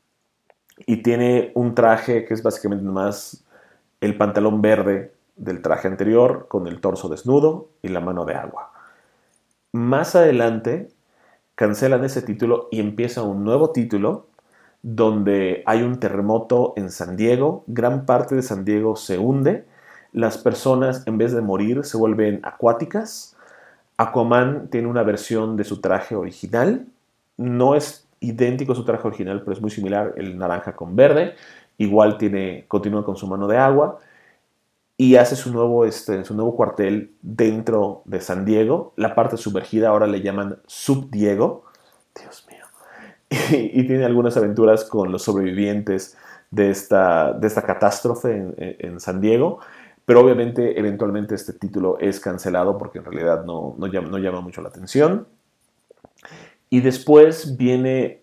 y tiene un traje que es básicamente más el pantalón verde del traje anterior con el torso desnudo y la mano de agua. Más adelante cancelan ese título y empieza un nuevo título donde hay un terremoto en San Diego, gran parte de San Diego se hunde, las personas en vez de morir se vuelven acuáticas. Aquaman tiene una versión de su traje original, no es idéntico a su traje original, pero es muy similar, el naranja con verde, igual continúa con su mano de agua y hace su nuevo cuartel dentro de San Diego. La parte sumergida ahora le llaman Sub Diego. Dios mío. Y tiene algunas aventuras con los sobrevivientes de esta catástrofe en San Diego. Pero obviamente, eventualmente este título es cancelado porque en realidad no llama mucho la atención. Y después viene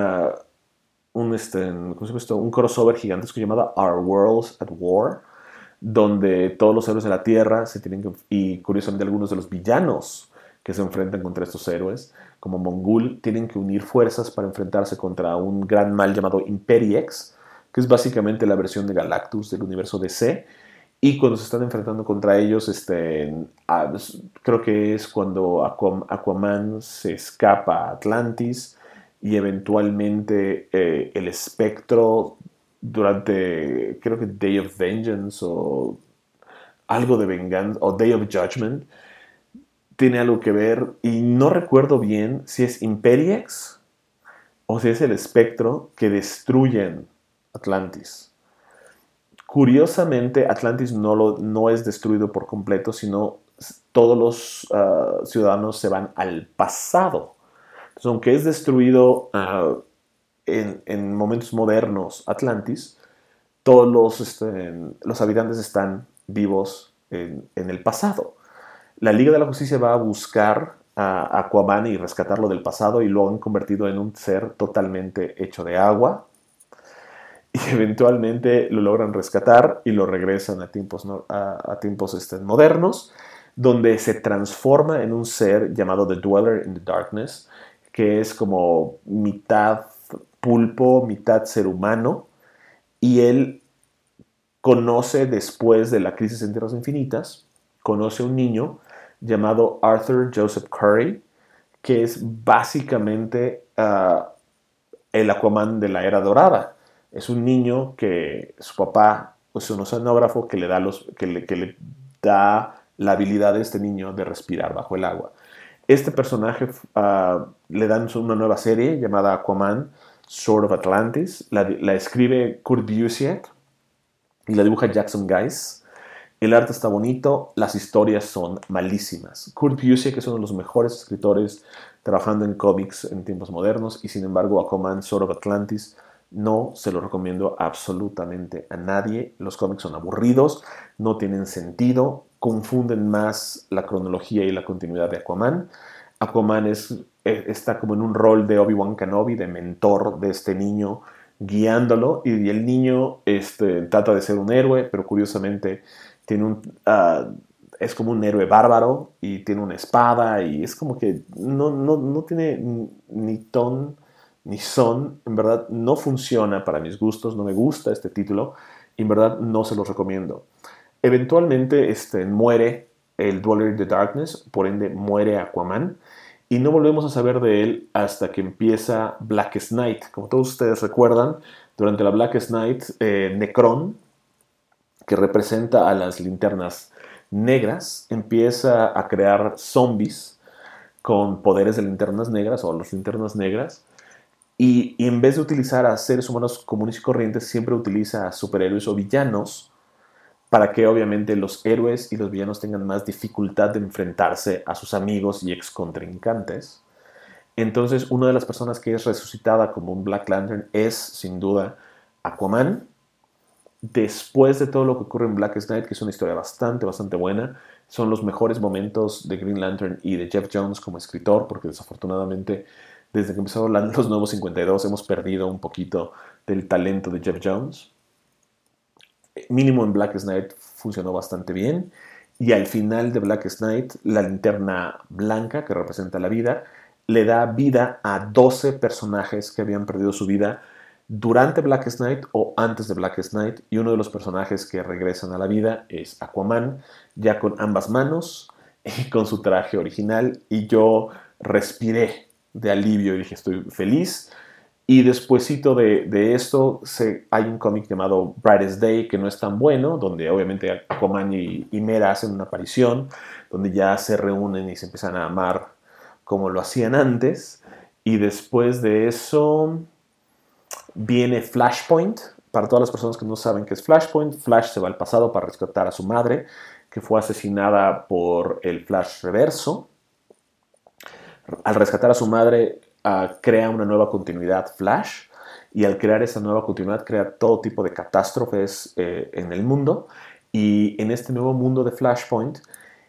un crossover gigantesco llamado Our Worlds at War, donde todos los héroes de la Tierra y curiosamente algunos de los villanos que se enfrentan contra estos héroes, como Mongul, tienen que unir fuerzas para enfrentarse contra un gran mal llamado Imperiex, que es básicamente la versión de Galactus del universo DC. Y cuando se están enfrentando contra ellos, creo que es cuando Aquaman se escapa a Atlantis y eventualmente el espectro durante, creo que Day of Vengeance o algo de venganza, o Day of Judgment, tiene algo que ver, y no recuerdo bien si es Imperiex o si es el espectro que destruyen Atlantis. Curiosamente, Atlantis no es destruido por completo, sino todos los ciudadanos se van al pasado. Entonces, aunque es destruido en momentos modernos Atlantis, todos los habitantes están vivos en el pasado. La Liga de la Justicia va a buscar a Aquaman y rescatarlo del pasado y lo han convertido en un ser totalmente hecho de agua. Y eventualmente lo logran rescatar y lo regresan a tiempos modernos, donde se transforma en un ser llamado The Dweller in the Darkness, que es como mitad pulpo, mitad ser humano, y él conoce después de la crisis en Tierras Infinitas, conoce a un niño llamado Arthur Joseph Curry, que es básicamente el Aquaman de la Era Dorada. Es un niño que su papá es un oceanógrafo que le da la habilidad de este niño de respirar bajo el agua. Este personaje le dan una nueva serie llamada Aquaman, Sword of Atlantis. La escribe Kurt Busiek y la dibuja Jackson Guice. El arte está bonito, las historias son malísimas. Kurt Busiek es uno de los mejores escritores trabajando en cómics en tiempos modernos y sin embargo Aquaman, Sword of Atlantis no se lo recomiendo absolutamente a nadie. Los cómics son aburridos, no tienen sentido, confunden más la cronología y la continuidad de Aquaman. Aquaman está como en un rol de Obi-Wan Kenobi, de mentor de este niño, guiándolo, y el niño trata de ser un héroe, pero curiosamente tiene es como un héroe bárbaro y tiene una espada y es como que no tiene ni ton ni son. En verdad no funciona para mis gustos, no me gusta este título y en verdad no se los recomiendo. Eventualmente muere el Dweller in the Darkness, por ende muere Aquaman y no volvemos a saber de él hasta que empieza Blackest Night. Como todos ustedes recuerdan, durante la Blackest Night, Necron, que representa a las linternas negras, empieza a crear zombies con poderes de linternas negras o las linternas negras y en vez de utilizar a seres humanos comunes y corrientes, siempre utiliza a superhéroes o villanos para que obviamente los héroes y los villanos tengan más dificultad de enfrentarse a sus amigos y ex contrincantes. Entonces, una de las personas que es resucitada como un Black Lantern es, sin duda, Aquaman. Después de todo lo que ocurre en Blackest Night, que es una historia bastante buena, son los mejores momentos de Green Lantern y de Jeff Jones como escritor, porque desafortunadamente desde que empezaron los Nuevos 52 hemos perdido un poquito del talento de Jeff Jones. Mínimo en Blackest Night funcionó bastante bien, y al final de Blackest Night, la linterna blanca, que representa la vida, le da vida a 12 personajes que habían perdido su vida durante Blackest Night o antes de Blackest Night, y uno de los personajes que regresan a la vida es Aquaman, ya con ambas manos y con su traje original, y yo respiré de alivio y dije, estoy feliz. Y despuesito de esto hay un cómic llamado Brightest Day, que no es tan bueno, donde obviamente Aquaman y Mera hacen una aparición, donde ya se reúnen y se empiezan a amar como lo hacían antes. Y después de eso viene Flashpoint. Para todas las personas que no saben qué es Flashpoint, Flash se va al pasado para rescatar a su madre, que fue asesinada por el Flash Reverso. Al rescatar a su madre, crea una nueva continuidad Flash, y al crear esa nueva continuidad crea todo tipo de catástrofes en el mundo. Y en este nuevo mundo de Flashpoint,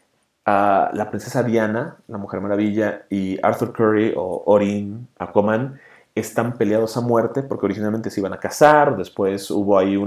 la princesa Diana, la Mujer Maravilla, y Arthur Curry o Orin, Aquaman, están peleados a muerte porque originalmente se iban a casar. Después hubo ahí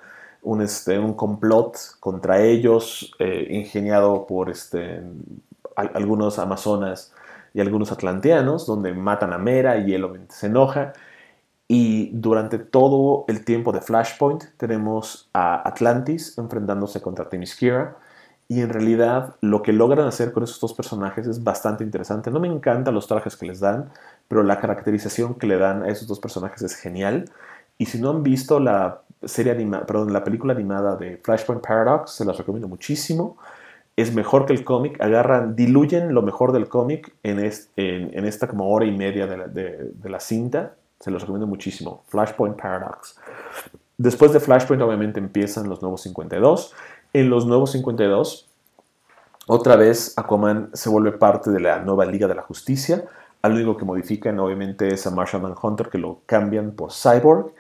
un complot contra ellos, ingeniado por algunos amazonas y algunos atlanteanos, donde matan a Mera y él obviamente se enoja. Y durante todo el tiempo de Flashpoint tenemos a Atlantis enfrentándose contra Themyscira, y en realidad lo que logran hacer con esos dos personajes es bastante interesante. No me encantan los trajes que les dan, pero la caracterización que le dan a esos dos personajes es genial. Y si no han visto la película animada de Flashpoint Paradox, se las recomiendo muchísimo. Es mejor que el cómic, diluyen lo mejor del cómic en esta como hora y media de la cinta. Se los recomiendo muchísimo. Flashpoint Paradox. Después de Flashpoint obviamente empiezan los Nuevos 52. En los Nuevos 52, otra vez Aquaman se vuelve parte de la nueva Liga de la Justicia. Lo único que modifican obviamente es a Martian Manhunter, que lo cambian por Cyborg.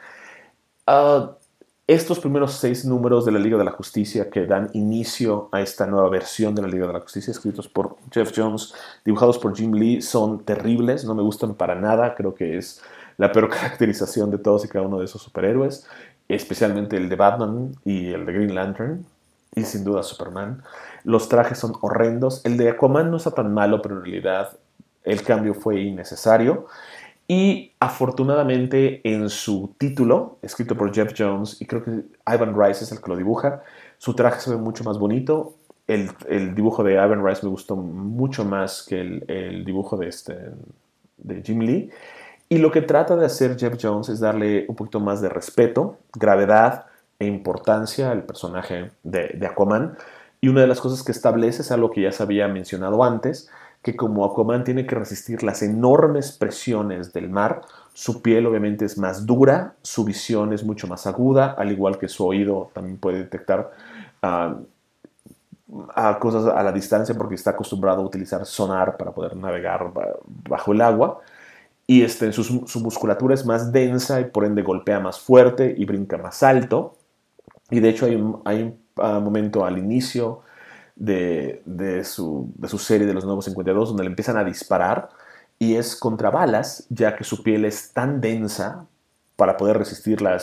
Estos primeros 6 números de la Liga de la Justicia que dan inicio a esta nueva versión de la Liga de la Justicia, escritos por Jeff Jones, dibujados por Jim Lee, son terribles, no me gustan para nada. Creo que es la peor caracterización de todos y cada uno de esos superhéroes, especialmente el de Batman y el de Green Lantern, y sin duda Superman. Los trajes son horrendos. El de Aquaman no está tan malo, pero en realidad el cambio fue innecesario. Y afortunadamente en su título, escrito por Jeff Jones, y creo que Ivan Rice es el que lo dibuja, su traje se ve mucho más bonito. El dibujo de Ivan Rice me gustó mucho más que el dibujo de Jim Lee. Y lo que trata de hacer Jeff Jones es darle un poquito más de respeto, gravedad e importancia al personaje de Aquaman. Y una de las cosas que establece es algo que ya se había mencionado antes, que como Aquaman tiene que resistir las enormes presiones del mar, su piel obviamente es más dura, su visión es mucho más aguda, al igual que su oído también puede detectar uh, a cosas a la distancia porque está acostumbrado a utilizar sonar para poder navegar bajo el agua. Y su musculatura es más densa y por ende golpea más fuerte y brinca más alto. Y de hecho hay un momento al inicio de su serie de los Nuevos 52 donde le empiezan a disparar y es contra balas, ya que su piel es tan densa para poder resistir la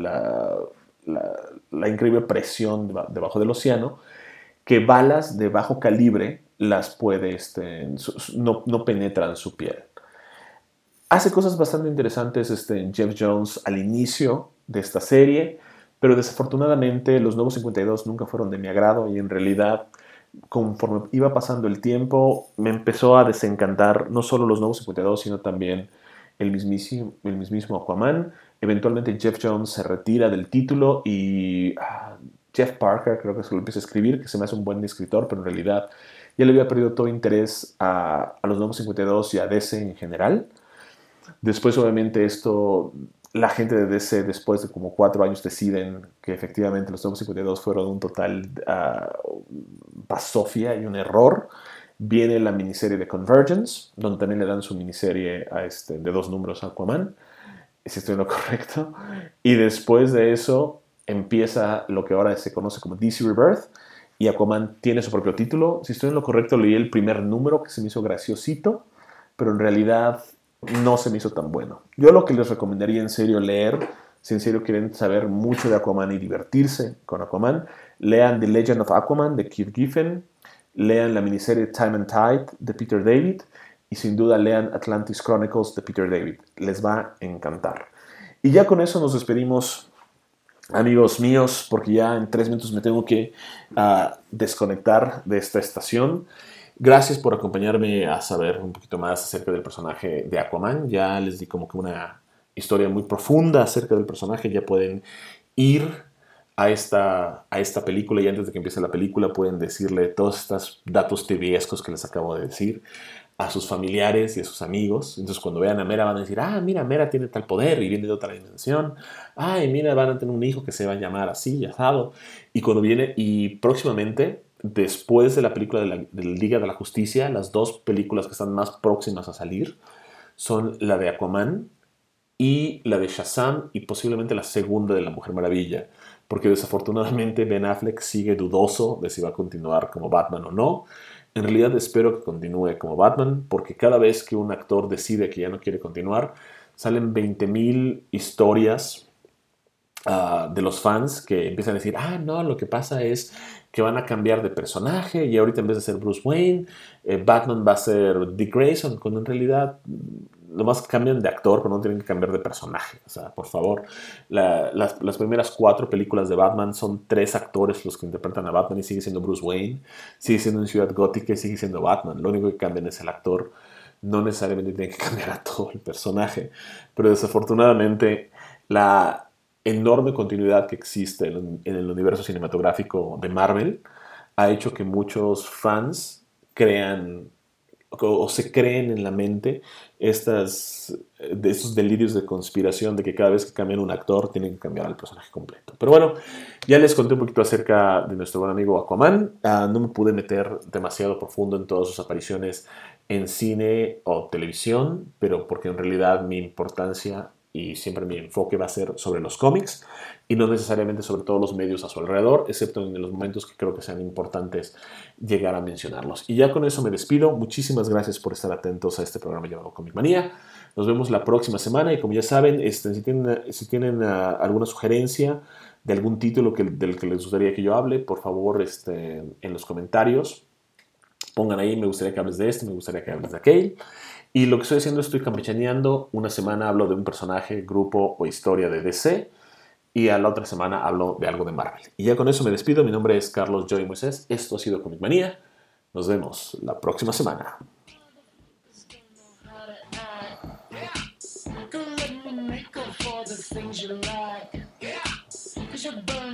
increíble presión debajo del océano, que balas de bajo calibre las puede, no penetran su piel. Hace cosas bastante interesantes Jeff Jones al inicio de esta serie, pero desafortunadamente los Nuevos 52 nunca fueron de mi agrado y en realidad conforme iba pasando el tiempo me empezó a desencantar no solo los Nuevos 52 sino también el mismísimo Aquaman. Eventualmente Jeff Jones se retira del título y Jeff Parker creo que se lo empieza a escribir, que se me hace un buen escritor, pero en realidad ya le había perdido todo interés a los Nuevos 52 y a DC en general. Después, obviamente, la gente de DC, después de como 4 años, deciden que efectivamente los Nuevos 52 fueron un total basofia y un error. Viene la miniserie de Convergence, donde también le dan su miniserie de 2 números a Aquaman, si estoy en lo correcto. Y después de eso empieza lo que ahora se conoce como DC Rebirth, y Aquaman tiene su propio título. Si estoy en lo correcto, leí el primer número que se me hizo graciosito, pero en realidad no se me hizo tan bueno. Yo lo que les recomendaría en serio leer, si en serio quieren saber mucho de Aquaman y divertirse con Aquaman, lean The Legend of Aquaman de Keith Giffen, lean la miniserie Time and Tide de Peter David y sin duda lean Atlantis Chronicles de Peter David. Les va a encantar. Y ya con eso nos despedimos, amigos míos, porque ya en 3 minutos me tengo que desconectar de esta estación. Gracias por acompañarme a saber un poquito más acerca del personaje de Aquaman. Ya les di como que una historia muy profunda acerca del personaje. Ya pueden ir a esta película y antes de que empiece la película pueden decirle todos estos datos tibiescos que les acabo de decir a sus familiares y a sus amigos. Entonces cuando vean a Mera van a decir, mira, Mera tiene tal poder y viene de otra dimensión. Mira, van a tener un hijo que se va a llamar así, asado. Y cuando viene, y próximamente, después de la película de Liga de la Justicia, las 2 películas que están más próximas a salir son la de Aquaman y la de Shazam y posiblemente la segunda de la Mujer Maravilla, porque desafortunadamente Ben Affleck sigue dudoso de si va a continuar como Batman o no. En realidad espero que continúe como Batman, porque cada vez que un actor decide que ya no quiere continuar, salen 20,000 historias de los fans que empiezan a decir, no, lo que pasa es que van a cambiar de personaje y ahorita en vez de ser Bruce Wayne, Batman va a ser Dick Grayson, cuando en realidad nomás cambian de actor, pero no tienen que cambiar de personaje. O sea, por favor, las primeras 4 películas de Batman son 3 actores los que interpretan a Batman y sigue siendo Bruce Wayne, sigue siendo en Ciudad Gótica y sigue siendo Batman. Lo único que cambian es el actor. No necesariamente tienen que cambiar a todo el personaje, pero desafortunadamente la enorme continuidad que existe en el universo cinematográfico de Marvel ha hecho que muchos fans crean o se creen en la mente de estos delirios de conspiración de que cada vez que cambian un actor tienen que cambiar al personaje completo. Pero bueno, ya les conté un poquito acerca de nuestro buen amigo Aquaman. No me pude meter demasiado profundo en todas sus apariciones en cine o televisión, pero porque en realidad mi importancia y siempre mi enfoque va a ser sobre los cómics y no necesariamente sobre todos los medios a su alrededor, excepto en los momentos que creo que sean importantes llegar a mencionarlos. Y ya con eso me despido. Muchísimas gracias por estar atentos a este programa llamado Comic Manía. Nos vemos la próxima semana y como ya saben, si tienen alguna sugerencia de algún título del que les gustaría que yo hable, por favor en los comentarios pongan ahí, me gustaría que hables de me gustaría que hables de aquel. Y lo que estoy haciendo, estoy campechaneando. Una semana hablo de un personaje, grupo o historia de DC. Y a la otra semana hablo de algo de Marvel. Y ya con eso me despido. Mi nombre es Carlos Joy Moisés. Esto ha sido Comic Manía. Nos vemos la próxima semana. Things you like, 'cause you're burning